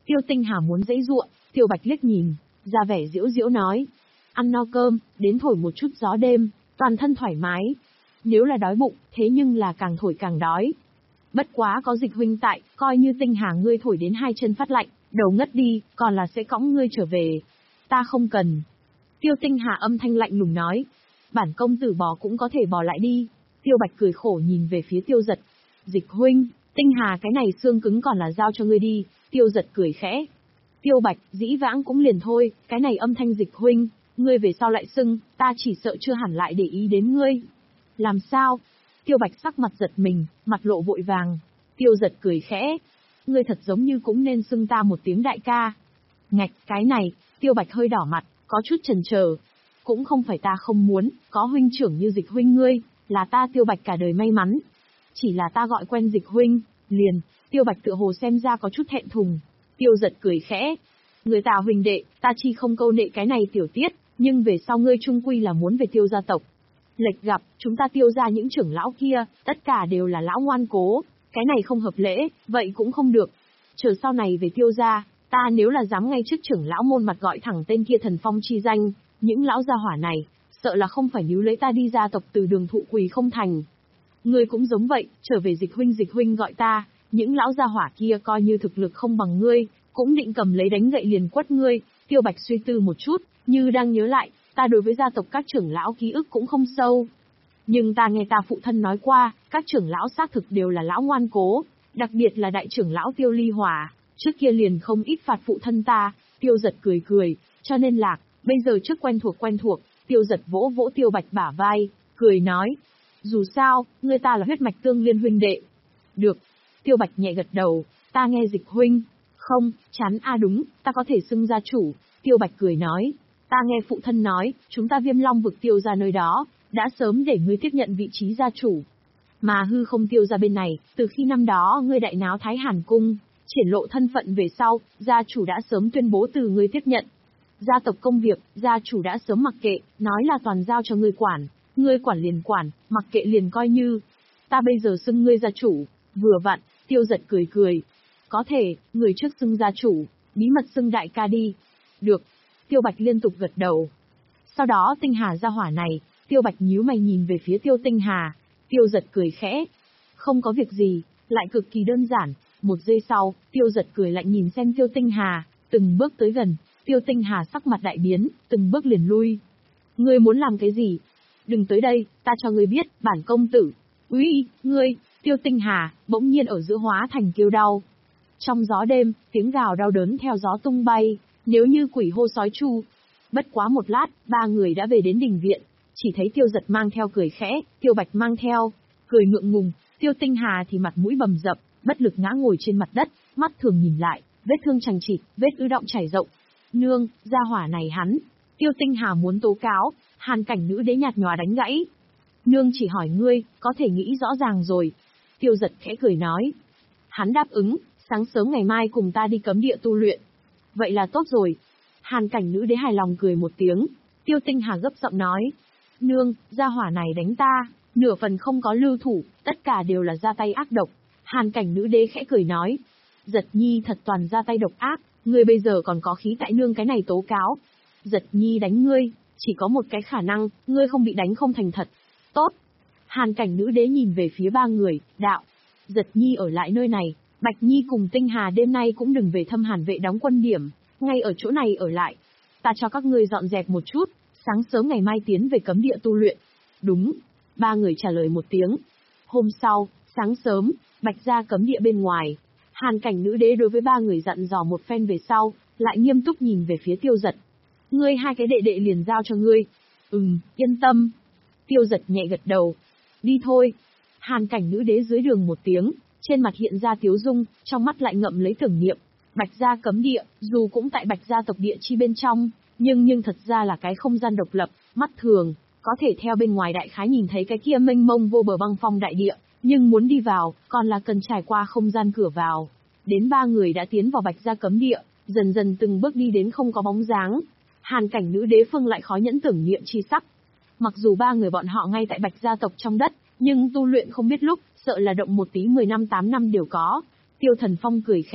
Tiêu Tinh Hà muốn giãy giụa, Tiêu Bạch liếc nhìn, ra vẻ giễu giễu nói. Ăn no cơm, đến thổi một chút gió đêm, toàn thân thoải mái. Nếu là đói bụng, thế nhưng là càng thổi càng đói. Bất quá có Dịch huynh tại, coi như Tinh Hà ngươi thổi đến hai chân phát lạnh, đầu ngất đi, còn là sẽ cõng ngươi trở về. Ta không cần. Tiêu Tinh Hà âm thanh lạnh lùng nói. Bản công tử bò cũng có thể bò lại đi. Tiêu Bạch cười khổ nhìn về phía Tiêu Giật. Dịch huynh, Tinh Hà cái này xương cứng còn là giao cho ngươi đi. Tiêu Giật cười khẽ. Tiêu Bạch, dĩ vãng cũng liền thôi, cái này âm thanh Dịch huynh, ngươi về sau lại xưng, ta chỉ sợ chưa hẳn lại để ý đến ngươi. Làm sao? Tiêu Bạch sắc mặt giật mình, mặt lộ vội vàng. Tiêu Giật cười khẽ. Ngươi thật giống như cũng nên xưng ta một tiếng đại ca. Ngạch, cái này, Tiêu Bạch hơi đỏ mặt, có chút chần chờ. Cũng không phải ta không muốn, có huynh trưởng như Dịch huynh ngươi, là ta Tiêu Bạch cả đời may mắn. Chỉ là ta gọi quen Dịch huynh, liền, Tiêu Bạch tựa hồ xem ra có chút thẹn thùng. Tiêu Giật cười khẽ. Người ta huynh đệ, ta chi không câu nệ cái này tiểu tiết, nhưng về sau ngươi chung quy là muốn về Tiêu gia tộc. Lệch gặp, chúng ta Tiêu ra những trưởng lão kia, tất cả đều là lão ngoan cố, cái này không hợp lễ, vậy cũng không được. Chờ sau này về Tiêu gia, ta nếu là dám ngay trước trưởng lão môn mặt gọi thẳng tên kia thần phong chi danh, những lão gia hỏa này, sợ là không phải níu lấy ta đi gia tộc từ đường thụ quỳ không thành. Ngươi cũng giống vậy, trở về Dịch huynh Dịch huynh gọi ta, những lão gia hỏa kia coi như thực lực không bằng ngươi, cũng định cầm lấy đánh gậy liền quất ngươi. Tiêu Bạch suy tư một chút, như đang nhớ lại, ta đối với gia tộc các trưởng lão ký ức cũng không sâu. Nhưng ta nghe ta phụ thân nói qua, các trưởng lão xác thực đều là lão ngoan cố, đặc biệt là đại trưởng lão Tiêu Ly Hòa, trước kia liền không ít phạt phụ thân ta. Tiêu Giật cười cười, cho nên lạc, bây giờ trước quen thuộc quen thuộc. Tiêu Giật vỗ vỗ Tiêu Bạch bả vai, cười nói, dù sao, người ta là huyết mạch tương liên huynh đệ. Được. Tiêu Bạch nhẹ gật đầu, ta nghe Dịch huynh. Không, chán a à đúng, ta có thể xưng gia chủ. Tiêu Bạch cười nói, ta nghe phụ thân nói, chúng ta Viêm Long vực Tiêu ra nơi đó, đã sớm để ngươi tiếp nhận vị trí gia chủ. Mà hư không Tiêu ra bên này, từ khi năm đó ngươi đại náo Thái Hàn Cung, triển lộ thân phận về sau, gia chủ đã sớm tuyên bố từ ngươi tiếp nhận. Gia tộc công việc, gia chủ đã sớm mặc kệ, nói là toàn giao cho ngươi quản, ngươi quản liền quản, mặc kệ liền coi như. Ta bây giờ xưng ngươi gia chủ, vừa vặn. Tiêu Giật cười cười. Có thể, người trước xưng gia chủ, bí mật xưng đại ca đi. Được. Tiêu Bạch liên tục gật đầu. Sau đó Tinh Hà gia hỏa này, Tiêu Bạch nhíu mày nhìn về phía Tiêu Tinh Hà. Tiêu Giật cười khẽ. Không có việc gì, lại cực kỳ đơn giản. Một giây sau, Tiêu Giật cười lạnh nhìn xem Tiêu Tinh Hà, từng bước tới gần. Tiêu Tinh Hà sắc mặt đại biến, từng bước liền lui. Ngươi muốn làm cái gì? Đừng tới đây, ta cho ngươi biết, bản công tử. Úy, ngươi, Tiêu Tinh Hà, bỗng nhiên ở giữa hóa thành kêu đau. Trong gió đêm, tiếng gào đau đớn theo gió tung bay, nếu như quỷ hô sói chu. Bất quá một lát, ba người đã về đến đình viện, chỉ thấy Tiêu Giật mang theo cười khẽ, Tiêu Bạch mang theo, cười ngượng ngùng, Tiêu Tinh Hà thì mặt mũi bầm dập, bất lực ngã ngồi trên mặt đất, mắt thường nhìn lại, vết thương chằng chịt, vết ứ động chảy rộng. Nương, gia hỏa này hắn. Tiêu Tinh Hà muốn tố cáo, Hàn Cảnh Nữ đế nhạt nhòa đánh gãy. Nương chỉ hỏi ngươi, có thể nghĩ rõ ràng rồi. Tiêu Giật khẽ cười nói. Hắn đáp ứng, sáng sớm ngày mai cùng ta đi cấm địa tu luyện. Vậy là tốt rồi. Hàn Cảnh Nữ đế hài lòng cười một tiếng. Tiêu Tinh Hà gấp giọng nói. Nương, gia hỏa này đánh ta, nửa phần không có lưu thủ, tất cả đều là ra tay ác độc. Hàn Cảnh Nữ đế khẽ cười nói. Giật Nhi thật toàn ra tay độc ác, ngươi bây giờ còn có khí tại nương cái này tố cáo. Giật Nhi đánh ngươi, chỉ có một cái khả năng, ngươi không bị đánh không thành thật. Tốt. Hàn Cảnh Nữ đế nhìn về phía ba người, đạo. Giật Nhi ở lại nơi này, Bạch Nhi cùng Tinh Hà đêm nay cũng đừng về thâm Hàn vệ đóng quân điểm, ngay ở chỗ này ở lại. Ta cho các ngươi dọn dẹp một chút, sáng sớm ngày mai tiến về cấm địa tu luyện. Đúng. Ba người trả lời một tiếng. Hôm sau, sáng sớm, Bạch gia cấm địa bên ngoài. Hàn Cảnh Nữ đế đối với ba người dặn dò một phen về sau, lại nghiêm túc nhìn về phía Tiêu Giật. Ngươi hai cái đệ đệ liền giao cho ngươi. Ừm, yên tâm. Tiêu Giật nhẹ gật đầu. Đi thôi. Hàn Cảnh Nữ đế dưới đường một tiếng, trên mặt hiện ra tiếu dung, trong mắt lại ngậm lấy tưởng niệm. Bạch gia cấm địa, dù cũng tại Bạch gia tộc địa chi bên trong, nhưng nhưng thật ra là cái không gian độc lập, mắt thường, có thể theo bên ngoài đại khái nhìn thấy cái kia mênh mông vô bờ băng phong đại địa, nhưng muốn đi vào, còn là cần trải qua không gian cửa vào. Đến ba người đã tiến vào Bạch gia cấm địa, dần dần từng bước đi đến không có bóng dáng. Hàn Cảnh Nữ đế phương lại khó nhẫn tưởng niệm chi sắc. Mặc dù ba người bọn họ ngay tại Bạch gia tộc trong đất, nhưng tu luyện không biết lúc, sợ là động một tí mười năm tám năm đều có. Tiêu Thần Phong cười khẽ.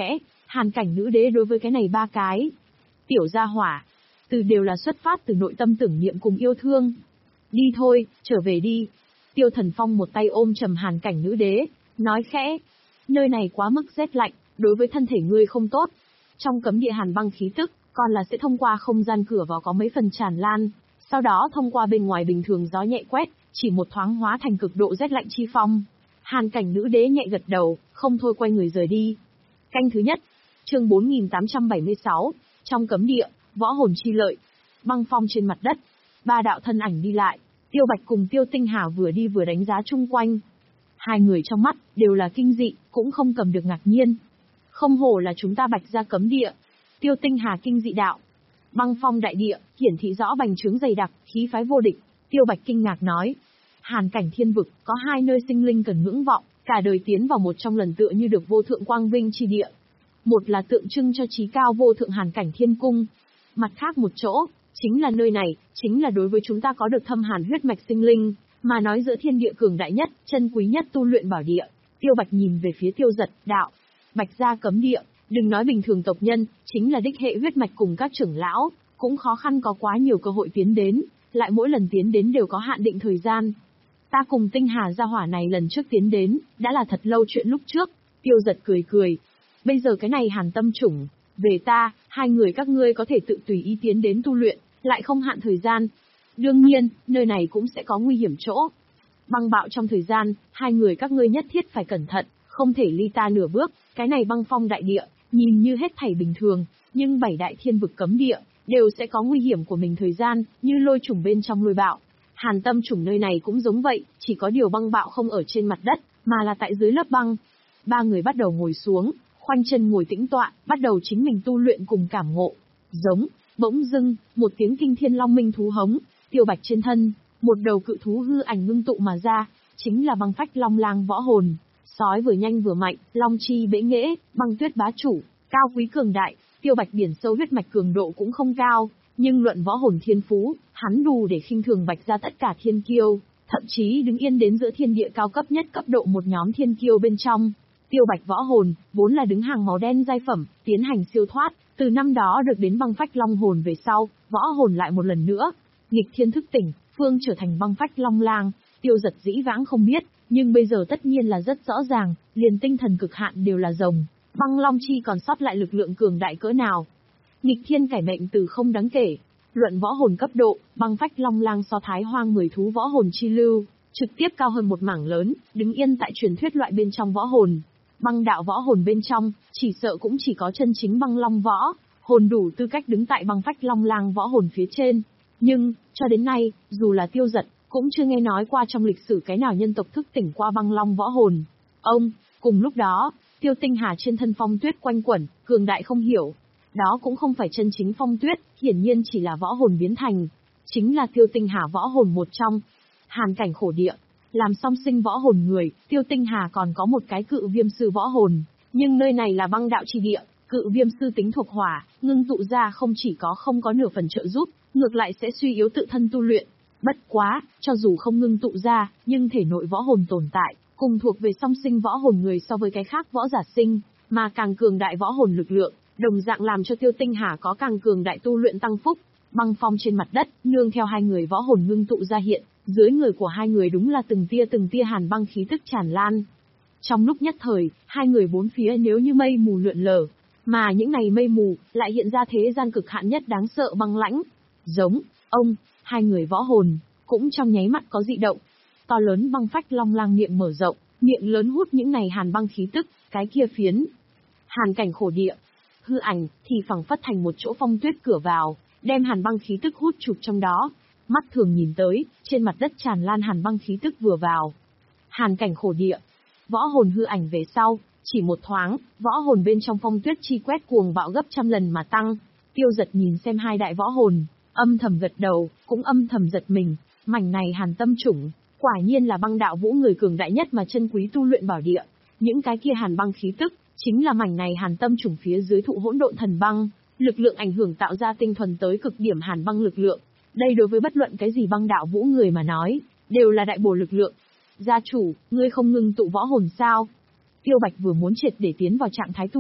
Hàn cảnh nữ đế đối với cái này ba cái tiểu gia hỏa, từ đều là xuất phát từ nội tâm tưởng niệm cùng yêu thương. Đi thôi, trở về đi. Tiêu Thần Phong một tay ôm trầm hàn cảnh nữ đế, nói khẽ. Nơi này quá mức rét lạnh, đối với thân thể ngươi không tốt. Trong cấm địa hàn băng khí tức, còn là sẽ thông qua không gian cửa vào có mấy phần tràn lan, sau đó thông qua bên ngoài bình thường gió nhẹ quét, chỉ một thoáng hóa thành cực độ rét lạnh chi phong. Hàn cảnh nữ đế nhẹ gật đầu, không thôi quay người rời đi. Canh thứ nhất, chương bốn nghìn tám trăm bảy mươi sáu, trong cấm địa, võ hồn chi lợi. Băng phong trên mặt đất, ba đạo thân ảnh đi lại, Tiêu Bạch cùng Tiêu Tinh Hà vừa đi vừa đánh giá chung quanh. Hai người trong mắt, đều là kinh dị, cũng không cầm được ngạc nhiên. Không hổ là chúng ta Bạch gia cấm địa. Tiêu Tinh Hà kinh dị đạo. Băng phong đại địa, hiển thị rõ bành trướng dày đặc, khí phái vô địch. Tiêu Bạch kinh ngạc nói. Hàn cảnh thiên vực, có hai nơi sinh linh cần ngưỡng vọng, cả đời tiến vào một trong lần tựa như được vô thượng quang vinh chi địa. Một là tượng trưng cho trí cao vô thượng hàn cảnh thiên cung. Mặt khác một chỗ, chính là nơi này, chính là đối với chúng ta có được thâm hàn huyết mạch sinh linh, mà nói giữa thiên địa cường đại nhất, chân quý nhất tu luyện bảo địa. Tiêu Bạch nhìn về phía Tiêu Giật, đạo. Bạch gia cấm địa, đừng nói bình thường tộc nhân, chính là đích hệ huyết mạch cùng các trưởng lão, cũng khó khăn có quá nhiều cơ hội tiến đến, lại mỗi lần tiến đến đều có hạn định thời gian. Ta cùng Tinh Hà gia hỏa này lần trước tiến đến, đã là thật lâu chuyện lúc trước. Tiêu Giật cười cười. Bây giờ cái này hàn tâm chủng, về ta, hai người các ngươi có thể tự tùy ý tiến đến tu luyện, lại không hạn thời gian. Đương nhiên, nơi này cũng sẽ có nguy hiểm chỗ. Băng bạo trong thời gian, hai người các ngươi nhất thiết phải cẩn thận, không thể ly ta nửa bước. Cái này băng phong đại địa, nhìn như hết thảy bình thường, nhưng bảy đại thiên vực cấm địa, đều sẽ có nguy hiểm của mình thời gian, như lôi trùng bên trong lôi bạo. Hàn tâm trùng nơi này cũng giống vậy, chỉ có điều băng bạo không ở trên mặt đất, mà là tại dưới lớp băng. Ba người bắt đầu ngồi xuống, khoanh chân ngồi tĩnh tọa, bắt đầu chính mình tu luyện cùng cảm ngộ. Giống, bỗng dưng, một tiếng kinh thiên long minh thú hống, Tiêu Bạch trên thân, một đầu cự thú hư ảnh ngưng tụ mà ra, chính là băng phách long lang võ hồn. Sói vừa nhanh vừa mạnh, long chi bẽ nghễ, băng tuyết bá chủ, cao quý cường đại. Tiêu Bạch biển sâu huyết mạch cường độ cũng không cao, nhưng luận võ hồn thiên phú, hắn đủ để khinh thường Bạch gia tất cả thiên kiêu, thậm chí đứng yên đến giữa thiên địa cao cấp nhất cấp độ một nhóm thiên kiêu bên trong. Tiêu Bạch võ hồn, vốn là đứng hàng màu đen giai phẩm, tiến hành siêu thoát, từ năm đó được đến băng phách long hồn về sau, võ hồn lại một lần nữa nghịch thiên thức tỉnh, phương trở thành băng phách long lang. Tiêu Giật dĩ vãng không biết, nhưng bây giờ tất nhiên là rất rõ ràng, liền tinh thần cực hạn đều là rồng, băng long chi còn sót lại lực lượng cường đại cỡ nào. Nghịch thiên cải mệnh từ không đáng kể. Luận võ hồn cấp độ, băng phách long lang so thái hoang mười thú võ hồn chi lưu, trực tiếp cao hơn một mảng lớn, đứng yên tại truyền thuyết loại bên trong võ hồn. Băng đạo võ hồn bên trong, chỉ sợ cũng chỉ có chân chính băng long võ hồn đủ tư cách đứng tại băng phách long lang võ hồn phía trên. Nhưng, cho đến nay, dù là Tiêu Giật, cũng chưa nghe nói qua trong lịch sử cái nào nhân tộc thức tỉnh qua băng long võ hồn. Ông, cùng lúc đó, Tiêu Tinh Hà trên thân phong tuyết quanh quẩn, cường đại không hiểu. Đó cũng không phải chân chính phong tuyết, hiển nhiên chỉ là võ hồn biến thành. Chính là Tiêu Tinh Hà võ hồn một trong. Hàn cảnh khổ địa, làm song sinh võ hồn người, Tiêu Tinh Hà còn có một cái cự viêm sư võ hồn. Nhưng nơi này là băng đạo chi địa, cự viêm sư tính thuộc hỏa, ngưng tụ ra không chỉ có không có nửa phần trợ giúp, ngược lại sẽ suy yếu tự thân tu luyện. Bất quá, cho dù không ngưng tụ ra, nhưng thể nội võ hồn tồn tại, cùng thuộc về song sinh võ hồn người so với cái khác võ giả sinh, mà càng cường đại võ hồn lực lượng, đồng dạng làm cho Tiêu Tinh Hà có càng cường đại tu luyện tăng phúc. Băng phong trên mặt đất, nương theo hai người võ hồn ngưng tụ ra hiện, dưới người của hai người đúng là từng tia từng tia hàn băng khí tức tràn lan. Trong lúc nhất thời, hai người bốn phía nếu như mây mù lượn lờ, mà những này mây mù lại hiện ra thế gian cực hạn nhất đáng sợ băng lãnh. Giống, ông, hai người võ hồn, cũng trong nháy mắt có dị động. To lớn băng phách long lang miệng mở rộng, miệng lớn hút những này hàn băng khí tức, cái kia phiến. Hàn cảnh khổ địa, hư ảnh, thì phẳng phất thành một chỗ phong tuyết cửa vào, đem hàn băng khí tức hút chụp trong đó. Mắt thường nhìn tới, trên mặt đất tràn lan hàn băng khí tức vừa vào. Hàn cảnh khổ địa, võ hồn hư ảnh về sau, chỉ một thoáng, võ hồn bên trong phong tuyết chi quét cuồng bạo gấp trăm lần mà tăng. Tiêu Giật nhìn xem hai đại võ hồn, âm thầm gật đầu, cũng âm thầm giật mình, mảnh này hàn tâm chủng, quả nhiên là băng đạo vũ người cường đại nhất mà chân quý tu luyện bảo địa. Những cái kia hàn băng khí tức, chính là mảnh này hàn tâm chủng phía dưới thụ hỗn độn thần băng, lực lượng ảnh hưởng tạo ra tinh thuần tới cực điểm hàn băng lực lượng. Đây đối với bất luận cái gì băng đạo vũ người mà nói, đều là đại bổ lực lượng. Gia chủ, ngươi không ngưng tụ võ hồn sao? Tiêu Bạch vừa muốn triệt để tiến vào trạng thái tu luyện,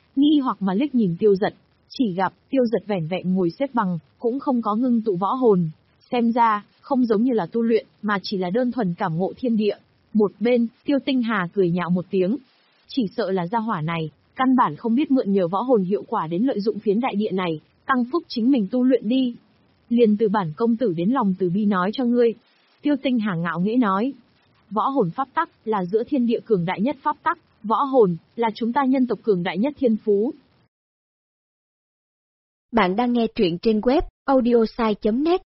nghi hoặc mà liếc nhìn Tiêu Dật. Chỉ gặp, Tiêu Dật vẻn vẹn ngồi xếp bằng, cũng không có ngưng tụ võ hồn. Xem ra, không giống như là tu luyện, mà chỉ là đơn thuần cảm ngộ thiên địa. Một bên, Tiêu Tinh Hà cười nhạo một tiếng. Chỉ sợ là gia hỏa này, căn bản không biết mượn nhờ võ hồn hiệu quả đến lợi dụng phiến đại địa này, tăng phúc chính mình tu luyện đi. Liền từ bản công tử đến lòng từ bi nói cho ngươi. Tiêu Tinh Hà ngạo nghễ nói. Võ hồn pháp tắc là giữa thiên địa cường đại nhất pháp tắc, võ hồn là chúng ta nhân tộc cường đại nhất thiên phú. Bạn đang nghe truyện trên web audiosai chấm net.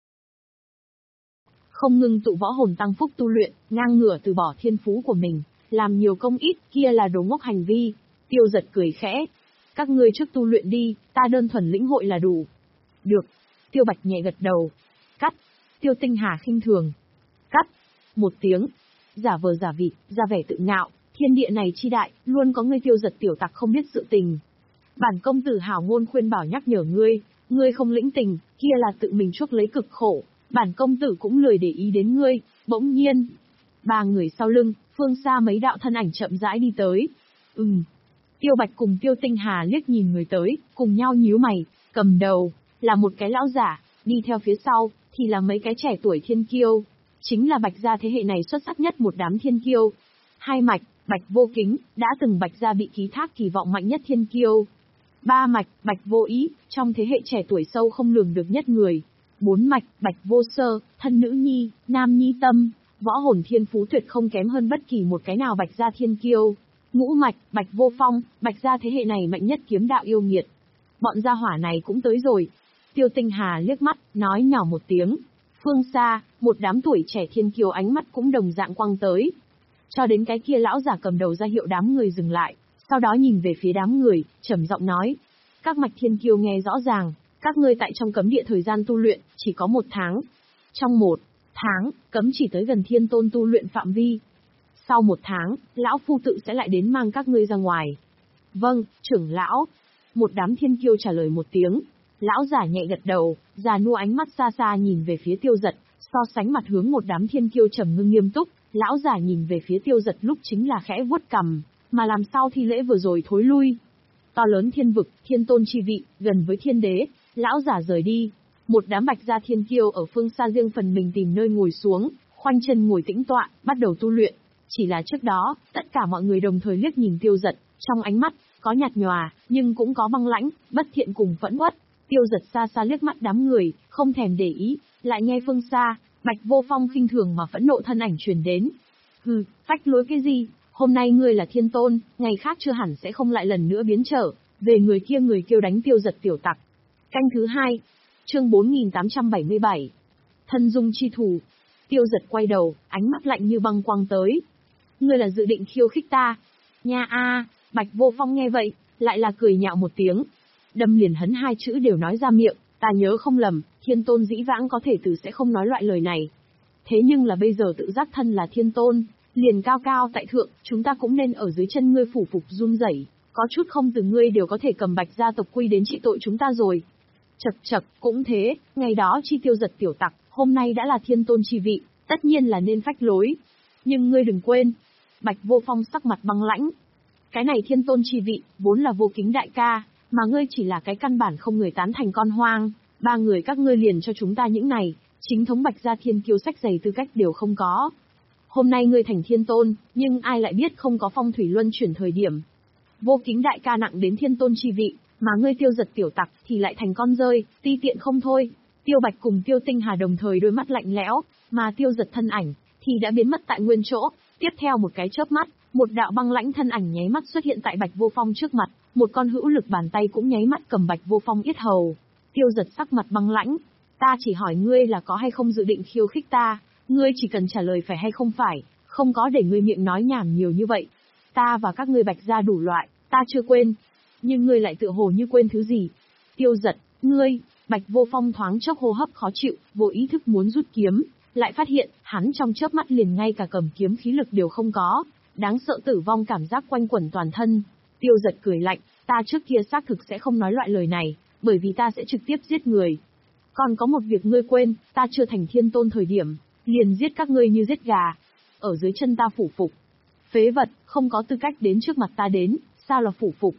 Không ngừng tụ võ hồn tăng phúc tu luyện, ngang ngửa từ bỏ thiên phú của mình, làm nhiều công ít, kia là đồ ngốc hành vi. Tiêu Dật cười khẽ. Các ngươi trước tu luyện đi, ta đơn thuần lĩnh hội là đủ. Được. Tiêu Bạch nhẹ gật đầu. Cắt. Tiêu Tinh Hà khinh thường. Cắt. Một tiếng. Giả vờ giả vịt, ra vẻ tự ngạo, thiên địa này chi đại, luôn có ngươi Tiêu Dật tiểu tặc không biết sự tình. Bản công tử hảo ngôn khuyên bảo nhắc nhở ngươi, ngươi không lĩnh tình, kia là tự mình chuốc lấy cực khổ, bản công tử cũng lười để ý đến ngươi. Bỗng nhiên, ba người sau lưng, phương xa mấy đạo thân ảnh chậm rãi đi tới. Ừm. Tiêu Bạch cùng Tiêu Tinh Hà liếc nhìn người tới, cùng nhau nhíu mày, cầm đầu là một cái lão giả, đi theo phía sau thì là mấy cái trẻ tuổi thiên kiêu, chính là Bạch gia thế hệ này xuất sắc nhất một đám thiên kiêu. Hai mạch, Bạch Vô Kính, đã từng Bạch gia bị ký thác kỳ vọng mạnh nhất thiên kiêu. Ba mạch, Bạch Vô Ý, trong thế hệ trẻ tuổi sâu không lường được nhất người. Bốn mạch, Bạch Vô Sơ, thân nữ nhi, nam nhi tâm, võ hồn thiên phú tuyệt không kém hơn bất kỳ một cái nào Bạch gia thiên kiêu. Ngũ mạch, Bạch Vô Phong, Bạch gia thế hệ này mạnh nhất kiếm đạo yêu nghiệt. Bọn gia hỏa này cũng tới rồi. Tiêu Tinh Hà liếc mắt, nói nhỏ một tiếng. Phương xa, một đám tuổi trẻ thiên kiêu ánh mắt cũng đồng dạng quăng tới. Cho đến cái kia lão giả cầm đầu ra hiệu đám người dừng lại, sau đó nhìn về phía đám người, trầm giọng nói. Các mạch thiên kiêu nghe rõ ràng, các ngươi tại trong cấm địa thời gian tu luyện, chỉ có một tháng. Trong một tháng, cấm chỉ tới gần thiên tôn tu luyện phạm vi. Sau một tháng, lão phu tự sẽ lại đến mang các ngươi ra ngoài. Vâng, trưởng lão. Một đám thiên kiêu trả lời một tiếng. Lão giả nhẹ gật đầu, già nua ánh mắt xa xa nhìn về phía Tiêu Dật, so sánh mặt hướng một đám thiên kiêu trầm ngưng nghiêm túc, lão giả nhìn về phía Tiêu Dật lúc chính là khẽ vuốt cằm, mà làm sao thi lễ vừa rồi thối lui. To lớn thiên vực, thiên tôn chi vị, gần với thiên đế, lão giả rời đi. Một đám Bạch gia thiên kiêu ở phương xa riêng phần mình tìm nơi ngồi xuống, khoanh chân ngồi tĩnh tọa, bắt đầu tu luyện. Chỉ là trước đó, tất cả mọi người đồng thời liếc nhìn Tiêu Dật, trong ánh mắt có nhạt nhòa, nhưng cũng có băng lãnh, bất thiện cùng phẫn uất. Tiêu Dật xa xa liếc mắt đám người, không thèm để ý, lại nghe phương xa, Bạch Vô Phong khinh thường mà phẫn nộ thân ảnh truyền đến. Hừ, phách lối cái gì? Hôm nay ngươi là thiên tôn, ngày khác chưa hẳn sẽ không lại lần nữa biến trở, về người kia người kêu đánh Tiêu Dật tiểu tặc. Canh thứ hai, chương bốn nghìn tám trăm bảy mươi bảy. Thân dung chi thủ. Tiêu Dật quay đầu, ánh mắt lạnh như băng quang tới. Ngươi là dự định khiêu khích ta? Nha a, Bạch Vô Phong nghe vậy, lại là cười nhạo một tiếng. Đâm liền hấn hai chữ đều nói ra miệng, ta nhớ không lầm, thiên tôn dĩ vãng có thể từ sẽ không nói loại lời này. Thế nhưng là bây giờ tự giác thân là thiên tôn, liền cao cao tại thượng, chúng ta cũng nên ở dưới chân ngươi phủ phục run rẩy, có chút không từ ngươi đều có thể cầm Bạch gia tộc quy đến trị tội chúng ta rồi. Chậc chậc, cũng thế, ngày đó chi Tiêu Dật tiểu tặc, hôm nay đã là thiên tôn chi vị, tất nhiên là nên phách lối. Nhưng ngươi đừng quên, Bạch Vô Phong sắc mặt băng lãnh. Cái này thiên tôn chi vị, vốn là Vô Kính đại ca, mà ngươi chỉ là cái căn bản không người tán thành con hoang, ba người các ngươi liền cho chúng ta những này, chính thống Bạch gia thiên kiêu sách giày tư cách đều không có. Hôm nay ngươi thành thiên tôn, nhưng ai lại biết không có phong thủy luân chuyển thời điểm. Vô Kính đại ca nặng đến thiên tôn chi vị, mà ngươi Tiêu Dật tiểu tặc thì lại thành con rơi, ti tiện không thôi. Tiêu Bạch cùng Tiêu Tinh Hà đồng thời đôi mắt lạnh lẽo, mà Tiêu Dật thân ảnh thì đã biến mất tại nguyên chỗ. Tiếp theo một cái chớp mắt, một đạo băng lãnh thân ảnh nháy mắt xuất hiện tại Bạch Vô Phong trước mặt, một con hữu lực bàn tay cũng nháy mắt cầm Bạch Vô Phong yết hầu. Tiêu Dật sắc mặt băng lãnh, ta chỉ hỏi ngươi là có hay không dự định khiêu khích ta, ngươi chỉ cần trả lời phải hay không phải, không có để ngươi miệng nói nhảm nhiều như vậy. Ta và các ngươi Bạch gia đủ loại, ta chưa quên, nhưng ngươi lại tựa hồ như quên thứ gì. Tiêu Dật, ngươi, Bạch Vô Phong thoáng chốc hô hấp khó chịu, vô ý thức muốn rút kiếm, lại phát hiện, hắn trong chớp mắt liền ngay cả cầm kiếm khí lực đều không có, đáng sợ tử vong cảm giác quanh quẩn toàn thân. Tiêu Dật cười lạnh, ta trước kia xác thực sẽ không nói loại lời này, bởi vì ta sẽ trực tiếp giết người. Còn có một việc ngươi quên, ta chưa thành thiên tôn thời điểm, liền giết các ngươi như giết gà, ở dưới chân ta phủ phục. Phế vật, không có tư cách đến trước mặt ta đến, sao là phủ phục?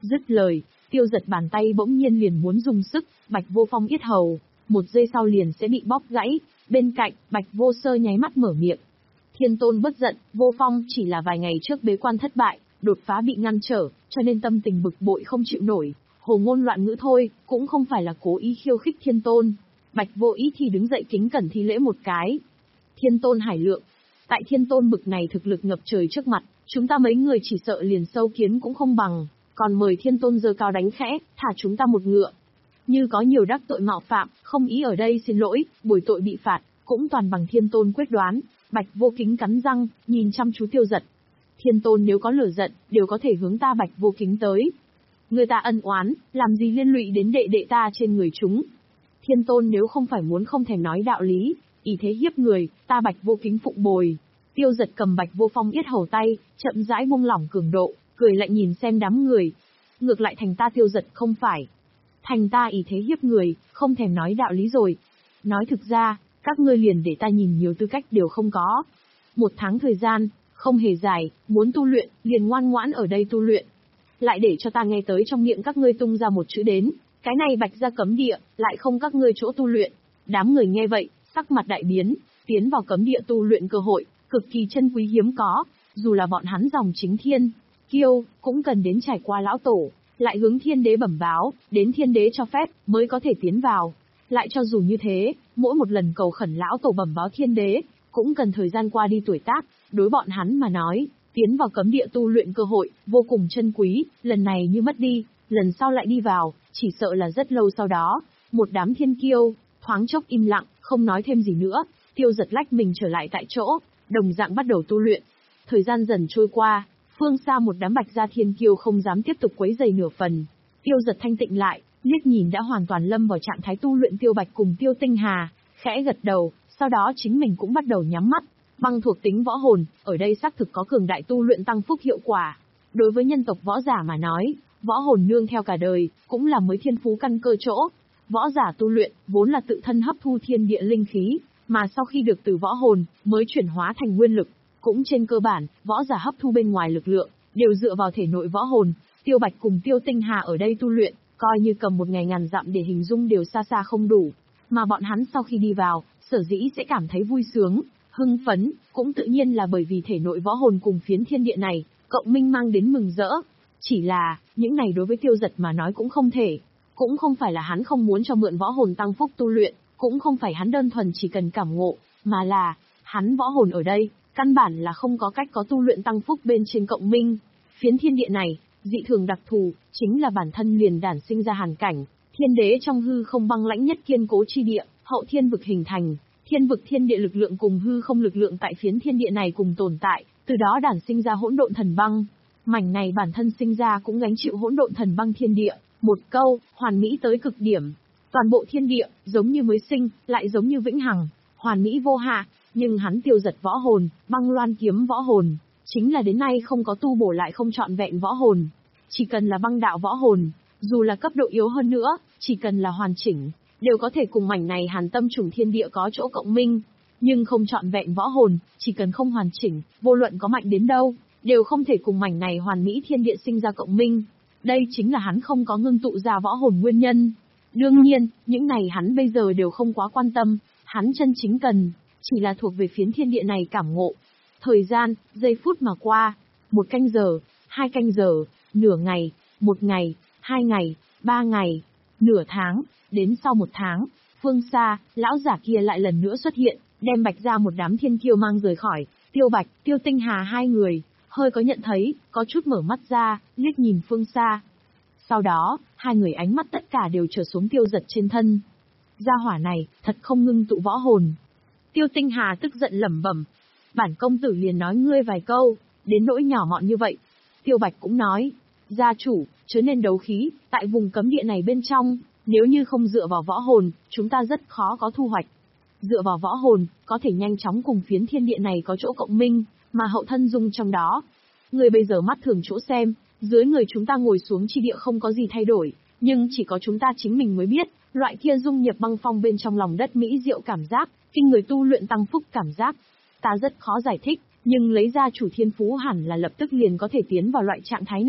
Dứt lời, Tiêu Giật bàn tay bỗng nhiên liền muốn dùng sức, Bạch Vô Phong yết hầu, một giây sau liền sẽ bị bóp gãy. Bên cạnh, Bạch Vô Sơ nháy mắt mở miệng. Thiên Tôn bất giận, Vô Phong chỉ là vài ngày trước bế quan thất bại, đột phá bị ngăn trở, cho nên tâm tình bực bội không chịu nổi, hồ ngôn loạn ngữ thôi, cũng không phải là cố ý khiêu khích Thiên Tôn. Bạch Vô Ý thì đứng dậy kính cẩn thi lễ một cái. Thiên Tôn hải lượng, tại Thiên Tôn bực này thực lực ngập trời trước mặt, chúng ta mấy người chỉ sợ liền sâu kiến cũng không bằng, còn mời Thiên Tôn giơ cao đánh khẽ, thả chúng ta một ngựa. Như có nhiều đắc tội mạo phạm, không ý ở đây xin lỗi, bồi tội bị phạt, cũng toàn bằng Thiên Tôn quyết đoán. Bạch Vô Kính cắn răng, nhìn chăm chú Tiêu Giật. Thiên Tôn nếu có lửa giận, đều có thể hướng ta Bạch Vô Kính tới. Người ta ân oán, làm gì liên lụy đến đệ đệ ta trên người chúng. Thiên Tôn nếu không phải muốn không thèm nói đạo lý, ý thế hiếp người, ta Bạch Vô Kính phụng bồi. Tiêu Giật cầm Bạch Vô Phong yết hầu tay, chậm rãi buông lỏng cường độ, cười lạnh nhìn xem đám người. Ngược lại thành ta Tiêu Giật không phải. Thành ta ý thế hiếp người, không thèm nói đạo lý rồi. Nói thực ra, các ngươi liền để ta nhìn nhiều tư cách đều không có. Một tháng thời gian, không hề dài, muốn tu luyện, liền ngoan ngoãn ở đây tu luyện. Lại để cho ta nghe tới trong miệng các ngươi tung ra một chữ đến, cái này Bạch gia cấm địa, lại không các ngươi chỗ tu luyện. Đám người nghe vậy, sắc mặt đại biến, tiến vào cấm địa tu luyện cơ hội, cực kỳ chân quý hiếm có, dù là bọn hắn dòng chính thiên, kiêu, cũng cần đến trải qua lão tổ, lại hướng thiên đế bẩm báo, đến thiên đế cho phép, mới có thể tiến vào. Lại cho dù như thế, mỗi một lần cầu khẩn lão tổ bẩm báo thiên đế, cũng cần thời gian qua đi tuổi tác, đối bọn hắn mà nói, tiến vào cấm địa tu luyện cơ hội, vô cùng chân quý, lần này như mất đi, lần sau lại đi vào, chỉ sợ là rất lâu sau đó. Một đám thiên kiêu, thoáng chốc im lặng, không nói thêm gì nữa, Tiêu Giật lách mình trở lại tại chỗ, đồng dạng bắt đầu tu luyện. Thời gian dần trôi qua, phương xa một đám Bạch gia thiên kiêu không dám tiếp tục quấy rầy nửa phần. Tiêu Giật thanh tịnh lại, liếc nhìn đã hoàn toàn lâm vào trạng thái tu luyện Tiêu Bạch cùng Tiêu Tinh Hà, khẽ gật đầu, sau đó chính mình cũng bắt đầu nhắm mắt. Băng thuộc tính võ hồn, ở đây xác thực có cường đại tu luyện tăng phúc hiệu quả. Đối với nhân tộc võ giả mà nói, võ hồn nương theo cả đời, cũng là mới thiên phú căn cơ chỗ. Võ giả tu luyện, vốn là tự thân hấp thu thiên địa linh khí, mà sau khi được từ võ hồn, mới chuyển hóa thành nguyên lực. Cũng trên cơ bản, võ giả hấp thu bên ngoài lực lượng, đều dựa vào thể nội võ hồn. Tiêu Bạch cùng Tiêu Tinh Hà ở đây tu luyện, coi như cầm một ngày ngàn dặm để hình dung đều xa xa không đủ. Mà bọn hắn sau khi đi vào, sở dĩ sẽ cảm thấy vui sướng, hưng phấn, cũng tự nhiên là bởi vì thể nội võ hồn cùng phiến thiên địa này, cộng minh mang đến mừng rỡ. Chỉ là, những này đối với Tiêu Giật mà nói cũng không thể. Cũng không phải là hắn không muốn cho mượn võ hồn tăng phúc tu luyện, cũng không phải hắn đơn thuần chỉ cần cảm ngộ, mà là, hắn võ hồn ở đây, căn bản là không có cách có tu luyện tăng phúc bên trên cộng minh. Phiến thiên địa này, dị thường đặc thù, chính là bản thân liền đản sinh ra hàn cảnh, thiên đế trong hư không băng lãnh nhất kiên cố chi địa, hậu thiên vực hình thành, thiên vực thiên địa lực lượng cùng hư không lực lượng tại phiến thiên địa này cùng tồn tại, từ đó đản sinh ra hỗn độn thần băng. Mảnh này bản thân sinh ra cũng gánh chịu hỗn độn thần băng thiên địa, một câu, hoàn mỹ tới cực điểm. Toàn bộ thiên địa, giống như mới sinh, lại giống như vĩnh hằng, hoàn mỹ vô hạ, nhưng hắn Tiêu Giật võ hồn, băng loan kiếm võ hồn, chính là đến nay không có tu bổ lại không trọn vẹn võ hồn. Chỉ cần là băng đạo võ hồn, dù là cấp độ yếu hơn nữa, chỉ cần là hoàn chỉnh, đều có thể cùng mảnh này hàn tâm trùng thiên địa có chỗ cộng minh. Nhưng không trọn vẹn võ hồn, chỉ cần không hoàn chỉnh, vô luận có mạnh đến đâu, đều không thể cùng mảnh này hoàn mỹ thiên địa sinh ra cộng minh. Đây chính là hắn không có ngưng tụ ra võ hồn nguyên nhân. Đương nhiên, những này hắn bây giờ đều không quá quan tâm, hắn chân chính cần, chỉ là thuộc về phiến thiên địa này cảm ngộ. Thời gian, giây phút mà qua, một canh giờ, hai canh giờ, nửa ngày, một ngày, hai ngày, ba ngày, nửa tháng, đến sau một tháng, phương xa, lão giả kia lại lần nữa xuất hiện, đem Bạch ra một đám thiên kiêu mang rời khỏi. Tiêu Bạch, Tiêu Tinh Hà hai người, hơi có nhận thấy, có chút mở mắt ra, liếc nhìn phương xa. Sau đó, hai người ánh mắt tất cả đều trở xuống Tiêu Giật trên thân. Gia hỏa này, thật không ngưng tụ võ hồn. Tiêu Tinh Hà tức giận lẩm bẩm. Bản công tử liền nói ngươi vài câu, đến nỗi nhỏ mọn như vậy. Tiêu Bạch cũng nói, gia chủ, chớ nên đấu khí, tại vùng cấm địa này bên trong, nếu như không dựa vào võ hồn, chúng ta rất khó có thu hoạch. Dựa vào võ hồn, có thể nhanh chóng cùng phiến thiên địa này có chỗ cộng minh, mà hậu thân dung trong đó. Người bây giờ mắt thường chỗ xem, dưới người chúng ta ngồi xuống chi địa không có gì thay đổi, nhưng chỉ có chúng ta chính mình mới biết, loại kia dung nhập băng phong bên trong lòng đất mỹ diệu cảm giác, kinh người tu luyện tăng phúc cảm giác. Ta rất khó giải thích, nhưng lấy ra chủ thiên phú hẳn là lập tức liền có thể tiến vào loại trạng thái này,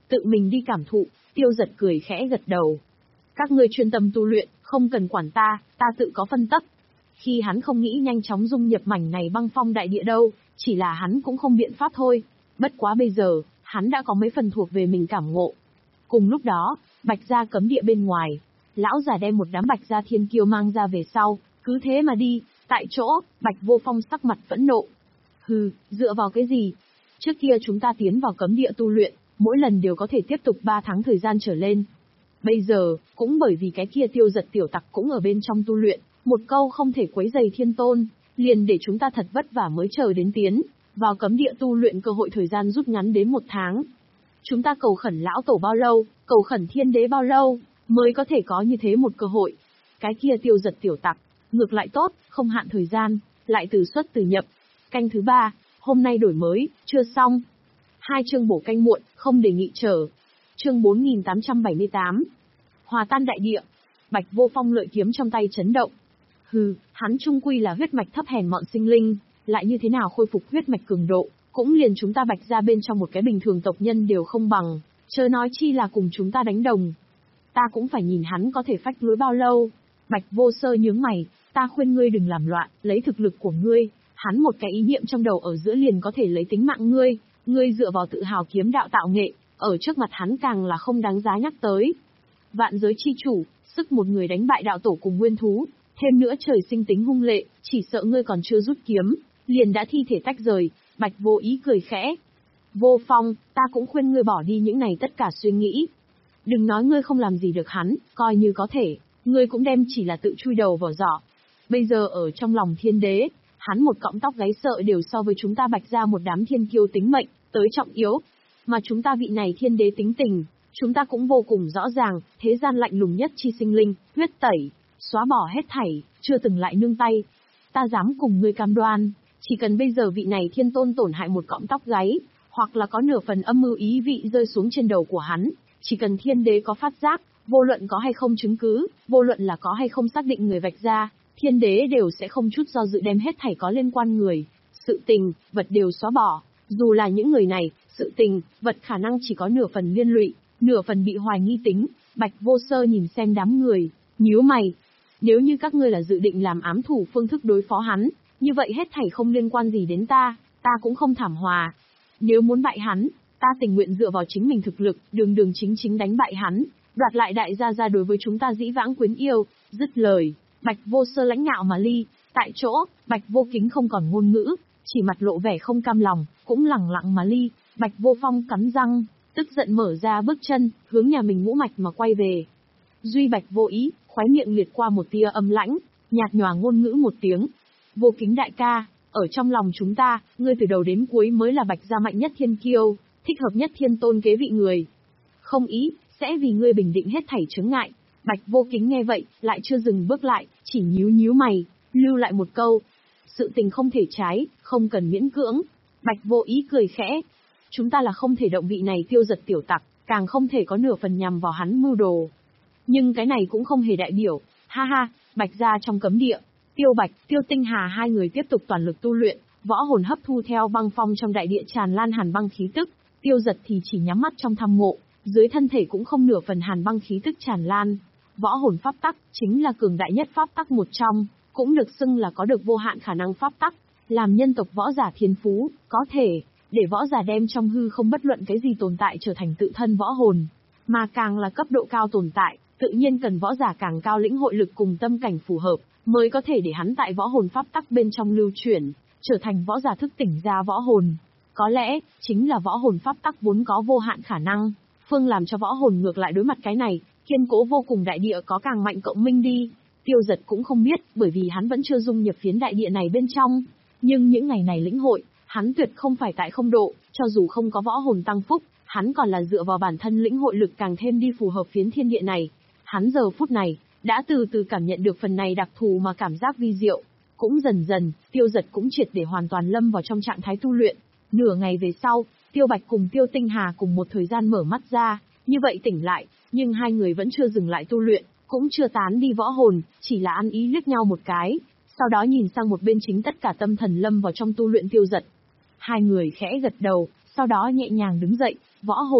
tự mình đi cảm thụ, Tiêu Giật cười khẽ gật đầu. Các ngươi chuyên tâm tu luyện, không cần quản ta, ta tự có phân tắc. Khi hắn không nghĩ nhanh chóng dung nhập mảnh này băng phong đại địa đâu, chỉ là hắn cũng không biện pháp thôi. Bất quá bây giờ, hắn đã có mấy phần thuộc về mình cảm ngộ. Cùng lúc đó, Bạch Gia cấm địa bên ngoài, lão già đem một đám Bạch Gia thiên kiêu mang ra về sau, cứ thế mà đi, tại chỗ, Bạch Vô Phong sắc mặt phẫn nộ. Hừ, dựa vào cái gì? Trước kia chúng ta tiến vào cấm địa tu luyện, mỗi lần đều có thể tiếp tục ba tháng thời gian trở lên. Bây giờ, cũng bởi vì cái kia Tiêu Giật tiểu tặc cũng ở bên trong tu luyện, một câu không thể quấy rầy thiên tôn, liền để chúng ta thật vất vả mới chờ đến tiến vào cấm địa tu luyện, cơ hội thời gian rút ngắn đến một tháng. Chúng ta cầu khẩn lão tổ bao lâu, cầu khẩn thiên đế bao lâu, mới có thể có như thế một cơ hội. Cái kia Tiêu Giật tiểu tặc, ngược lại tốt, không hạn thời gian, lại từ xuất từ nhập. Canh thứ ba, hôm nay đổi mới, chưa xong. Hai chương bổ canh muộn, không đề nghị trở. Chương bốn nghìn tám trăm bảy mươi tám. Hòa tan đại địa. Bạch Vô Phong lợi kiếm trong tay chấn động. Hừ, hắn trung quy là huyết mạch thấp hèn mọn sinh linh, lại như thế nào khôi phục huyết mạch cường độ, cũng liền chúng ta Bạch Gia bên trong một cái bình thường tộc nhân đều không bằng, chớ nói chi là cùng chúng ta đánh đồng. Ta cũng phải nhìn hắn có thể phách lối bao lâu. Bạch Vô Sơ nhướng mày, ta khuyên ngươi đừng làm loạn, lấy thực lực của ngươi, hắn một cái ý niệm trong đầu ở giữa liền có thể lấy tính mạng ngươi, ngươi dựa vào tự hào kiếm đạo tạo nghệ, ở trước mặt hắn càng là không đáng giá nhắc tới. Vạn giới chi chủ, sức một người đánh bại đạo tổ cùng nguyên thú, thêm nữa trời sinh tính hung lệ, chỉ sợ ngươi còn chưa rút kiếm, liền đã thi thể tách rời. Bạch Vô Ý cười khẽ. Vô Phong, ta cũng khuyên ngươi bỏ đi những này tất cả suy nghĩ. Đừng nói ngươi không làm gì được hắn, coi như có thể, ngươi cũng đem chỉ là tự chui đầu vào giỏ. Bây giờ ở trong lòng thiên đế, hắn một cọng tóc gáy sợ đều so với chúng ta Bạch Gia một đám thiên kiêu tính mệnh, tới trọng yếu. Mà chúng ta vị này thiên đế tính tình, chúng ta cũng vô cùng rõ ràng, thế gian lạnh lùng nhất chi sinh linh, huyết tẩy, xóa bỏ hết thảy, chưa từng lại nương tay. Ta dám cùng ngươi cam đoan, chỉ cần bây giờ vị này thiên tôn tổn hại một cọng tóc gáy, hoặc là có nửa phần âm mưu ý vị rơi xuống trên đầu của hắn, chỉ cần thiên đế có phát giác, vô luận có hay không chứng cứ, vô luận là có hay không xác định người Bạch Gia, thiên đế đều sẽ không chút do dự đem hết thảy có liên quan người, sự tình, vật đều xóa bỏ. Dù là những người này, sự tình, vật khả năng chỉ có nửa phần liên lụy, nửa phần bị hoài nghi tính. Bạch Vô Sơ nhìn xem đám người, nhíu mày. Nếu như các ngươi là dự định làm ám thủ phương thức đối phó hắn, như vậy hết thảy không liên quan gì đến ta, ta cũng không thảm hòa. Nếu muốn bại hắn, ta tình nguyện dựa vào chính mình thực lực, đường đường chính chính đánh bại hắn, đoạt lại đại gia gia đối với chúng ta dĩ vãng quyến yêu. Dứt lời, Bạch Vô Sơ lãnh ngạo mà ly, tại chỗ, Bạch Vô Kính không còn ngôn ngữ, chỉ mặt lộ vẻ không cam lòng, cũng lẳng lặng mà ly. Bạch Vô Phong cắn răng, tức giận mở ra bước chân, hướng nhà mình ngũ mạch mà quay về. Duy Bạch Vô Ý, khóe miệng liệt qua một tia âm lãnh, nhạt nhòa ngôn ngữ một tiếng. Vô Kính đại ca, ở trong lòng chúng ta, ngươi từ đầu đến cuối mới là Bạch Gia mạnh nhất thiên kiêu, thích hợp nhất thiên tôn kế vị người. Không ý, sẽ vì ngươi bình định hết thảy chướng ngại. Bạch Vô Kính nghe vậy, lại chưa dừng bước lại, chỉ nhíu nhíu mày, lưu lại một câu. Sự tình không thể trái, không cần miễn cưỡng. Bạch Vô Ý cười khẽ. Chúng ta là không thể động vị này Tiêu Giật tiểu tặc, càng không thể có nửa phần nhằm vào hắn mưu đồ. Nhưng cái này cũng không hề đại biểu, ha ha, Bạch Gia trong cấm địa, Tiêu Bạch, Tiêu Tinh Hà hai người tiếp tục toàn lực tu luyện, võ hồn hấp thu theo băng phong trong đại địa tràn lan hàn băng khí tức, Tiêu Giật thì chỉ nhắm mắt trong thăm ngộ, dưới thân thể cũng không nửa phần hàn băng khí tức tràn lan. Võ hồn pháp tắc chính là cường đại nhất pháp tắc một trong, cũng được xưng là có được vô hạn khả năng pháp tắc, làm nhân tộc võ giả thiên phú, có thể để võ giả đem trong hư không bất luận cái gì tồn tại trở thành tự thân võ hồn, mà càng là cấp độ cao tồn tại, tự nhiên cần võ giả càng cao lĩnh hội lực cùng tâm cảnh phù hợp, mới có thể để hắn tại võ hồn pháp tắc bên trong lưu chuyển, trở thành võ giả thức tỉnh ra võ hồn. Có lẽ, chính là võ hồn pháp tắc vốn có vô hạn khả năng, phương làm cho võ hồn ngược lại đối mặt cái này, kiên cố vô cùng đại địa có càng mạnh cộng minh đi. Tiêu Giật cũng không biết, bởi vì hắn vẫn chưa dung nhập phiến đại địa này bên trong. Nhưng những ngày này lĩnh hội, hắn tuyệt không phải tại không độ, cho dù không có võ hồn tăng phúc, hắn còn là dựa vào bản thân lĩnh hội lực càng thêm đi phù hợp phiến thiên địa này. Hắn giờ phút này, đã từ từ cảm nhận được phần này đặc thù mà cảm giác vi diệu. Cũng dần dần, Tiêu Giật cũng triệt để hoàn toàn lâm vào trong trạng thái tu luyện. Nửa ngày về sau, Tiêu Bạch cùng Tiêu Tinh Hà cùng một thời gian mở mắt ra, như vậy tỉnh lại, nhưng hai người vẫn chưa dừng lại tu luyện, cũng chưa tán đi võ hồn, chỉ là ăn ý liếc nhau một cái, sau đó nhìn sang một bên chính tất cả tâm thần lâm vào trong tu luyện Tiêu Giật. Hai người khẽ gật đầu, sau đó nhẹ nhàng đứng dậy, võ hồn,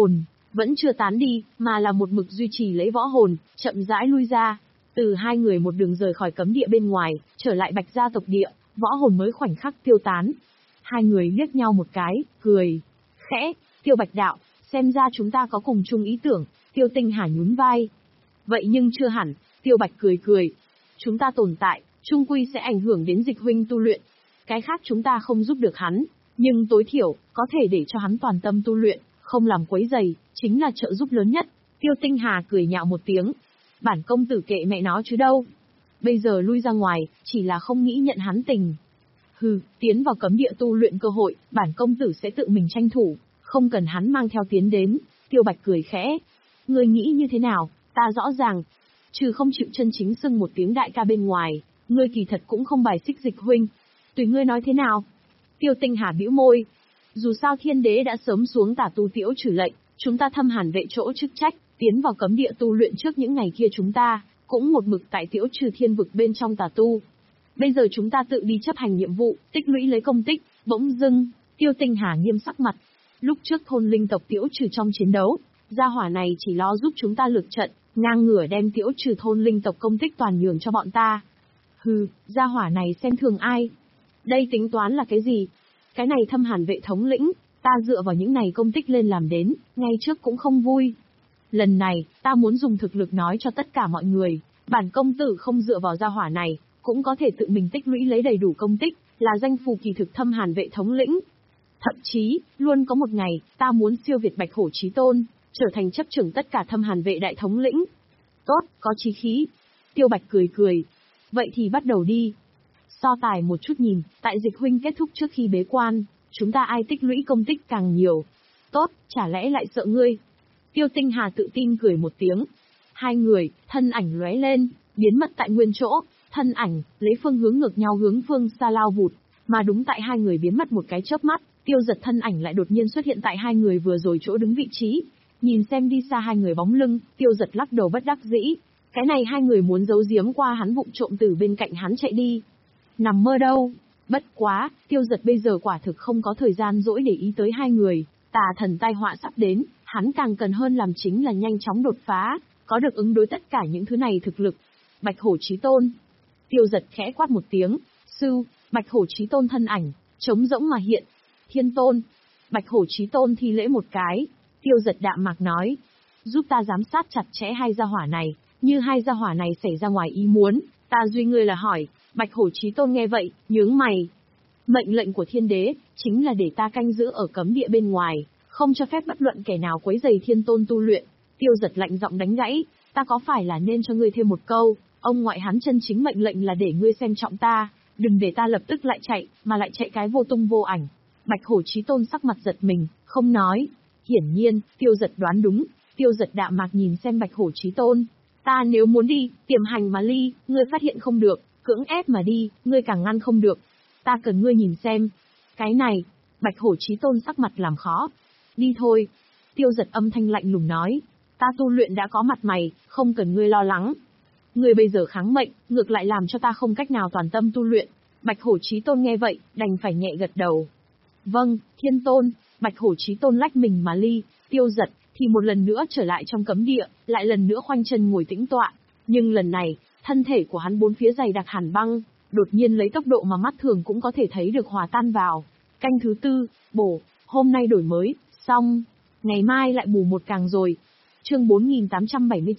vẫn chưa tán đi, mà là một mực duy trì lấy võ hồn, chậm rãi lui ra. Từ hai người một đường rời khỏi cấm địa bên ngoài, trở lại Bạch gia tộc địa, võ hồn mới khoảnh khắc tiêu tán. Hai người liếc nhau một cái, cười. Khẽ, Tiêu Bạch đạo, xem ra chúng ta có cùng chung ý tưởng, Tiêu Tinh Hà nhún vai. Vậy nhưng chưa hẳn, Tiêu Bạch cười cười. Chúng ta tồn tại, chung quy sẽ ảnh hưởng đến Dịch huynh tu luyện. Cái khác chúng ta không giúp được hắn, nhưng tối thiểu, có thể để cho hắn toàn tâm tu luyện, không làm quấy rầy, chính là trợ giúp lớn nhất. Tiêu Tinh Hà cười nhạo một tiếng. Bản công tử kệ mẹ nó chứ đâu. Bây giờ lui ra ngoài, chỉ là không nghĩ nhận hắn tình. Hừ, tiến vào cấm địa tu luyện cơ hội, bản công tử sẽ tự mình tranh thủ, không cần hắn mang theo tiến đến. Tiêu Bạch cười khẽ. Ngươi nghĩ như thế nào, ta rõ ràng. Trừ không chịu chân chính xưng một tiếng đại ca bên ngoài, ngươi kỳ thật cũng không bài xích Dịch huynh. Tùy ngươi nói thế nào. Tiêu Tinh Hà bĩu môi. Dù sao thiên đế đã sớm xuống tả tu tiễu trừ lệnh, chúng ta thâm hàn vệ chỗ chức trách, tiến vào cấm địa tu luyện trước những ngày kia chúng ta, cũng một mực tại tiễu trừ thiên vực bên trong tà tu. Bây giờ chúng ta tự đi chấp hành nhiệm vụ, tích lũy lấy công tích, bỗng dưng, Tiêu Tinh Hà nghiêm sắc mặt. Lúc trước thôn linh tộc tiễu trừ trong chiến đấu, gia hỏa này chỉ lo giúp chúng ta lược trận, ngang ngửa đem tiễu trừ thôn linh tộc công tích toàn nhường cho bọn ta. Hừ, gia hỏa này xem thường ai? Đây tính toán là cái gì? Cái này thâm hàn vệ thống lĩnh, ta dựa vào những này công tích lên làm đến, ngay trước cũng không vui. Lần này, ta muốn dùng thực lực nói cho tất cả mọi người, bản công tử không dựa vào gia hỏa này, cũng có thể tự mình tích lũy lấy đầy đủ công tích, là danh phù kỳ thực thâm hàn vệ thống lĩnh. Thậm chí, luôn có một ngày, ta muốn siêu việt Bạch Hổ Chí Tôn, trở thành chấp trưởng tất cả thâm hàn vệ đại thống lĩnh. Tốt, có chí khí. Tiêu Bạch cười cười. Vậy thì bắt đầu đi. So tài một chút nhìn, tại Dịch huynh kết thúc trước khi bế quan, chúng ta ai tích lũy công tích càng nhiều. Tốt, chả lẽ lại sợ ngươi? Tiêu Tinh Hà tự tin cười một tiếng. Hai người, thân ảnh lóe lên, biến mất tại nguyên chỗ, thân ảnh, lấy phương hướng ngược nhau hướng phương xa lao vụt, mà đúng tại hai người biến mất một cái chớp mắt, Tiêu Giật thân ảnh lại đột nhiên xuất hiện tại hai người vừa rồi chỗ đứng vị trí. Nhìn xem đi xa hai người bóng lưng, Tiêu Giật lắc đầu bất đắc dĩ. Cái này hai người muốn giấu giếm qua hắn vụng trộm từ bên cạnh hắn chạy đi. Nằm mơ đâu. Bất quá, Tiêu Giật bây giờ quả thực không có thời gian dỗi để ý tới hai người. Tà thần tai họa sắp đến, hắn càng cần hơn làm chính là nhanh chóng đột phá, có được ứng đối tất cả những thứ này thực lực. Bạch Hổ Chí Tôn. Tiêu Giật khẽ quát một tiếng, sư, Bạch Hổ Chí Tôn thân ảnh, trống rỗng mà hiện. Thiên Tôn. Bạch Hổ Chí Tôn thi lễ một cái. Tiêu Giật đạm mạc nói, giúp ta giám sát chặt chẽ hai gia hỏa này, như hai gia hỏa này xảy ra ngoài ý muốn, ta duy ngươi là hỏi. Bạch Hổ Chí Tôn nghe vậy, nhướng mày. Mệnh lệnh của thiên đế, chính là để ta canh giữ ở cấm địa bên ngoài, không cho phép bất luận kẻ nào quấy rầy Thiên Tôn tu luyện. Tiêu Giật lạnh giọng đánh gãy, ta có phải là nên cho ngươi thêm một câu, ông ngoại hắn chân chính mệnh lệnh là để ngươi xem trọng ta, đừng để ta lập tức lại chạy, mà lại chạy cái vô tung vô ảnh. Bạch Hổ Chí Tôn sắc mặt giật mình, không nói. Hiển nhiên, Tiêu Giật đoán đúng. Tiêu Giật đạm mạc nhìn xem Bạch Hổ Chí Tôn. Ta nếu muốn đi, tiềm hành mà ly, ngươi phát hiện không được, cưỡng ép mà đi, ngươi càng ngăn không được. Ta cần ngươi nhìn xem. Cái này, Bạch Hổ Chí Tôn sắc mặt làm khó. Đi thôi. Tiêu Giật âm thanh lạnh lùng nói. Ta tu luyện đã có mặt mày, không cần ngươi lo lắng. Ngươi bây giờ kháng mệnh, ngược lại làm cho ta không cách nào toàn tâm tu luyện. Bạch Hổ Chí Tôn nghe vậy, đành phải nhẹ gật đầu. Vâng, Thiên Tôn. Bạch Hổ Chí Tôn lách mình mà ly. Tiêu Giật thì một lần nữa trở lại trong cấm địa, lại lần nữa khoanh chân ngồi tĩnh tọa. Nhưng lần này, thân thể của hắn bốn phía dày đặc hàn băng, đột nhiên lấy tốc độ mà mắt thường cũng có thể thấy được hòa tan vào. Canh thứ tư, bổ, hôm nay đổi mới, xong. Ngày mai lại bù một càng rồi. Chương bốn nghìn tám trăm bảy mươi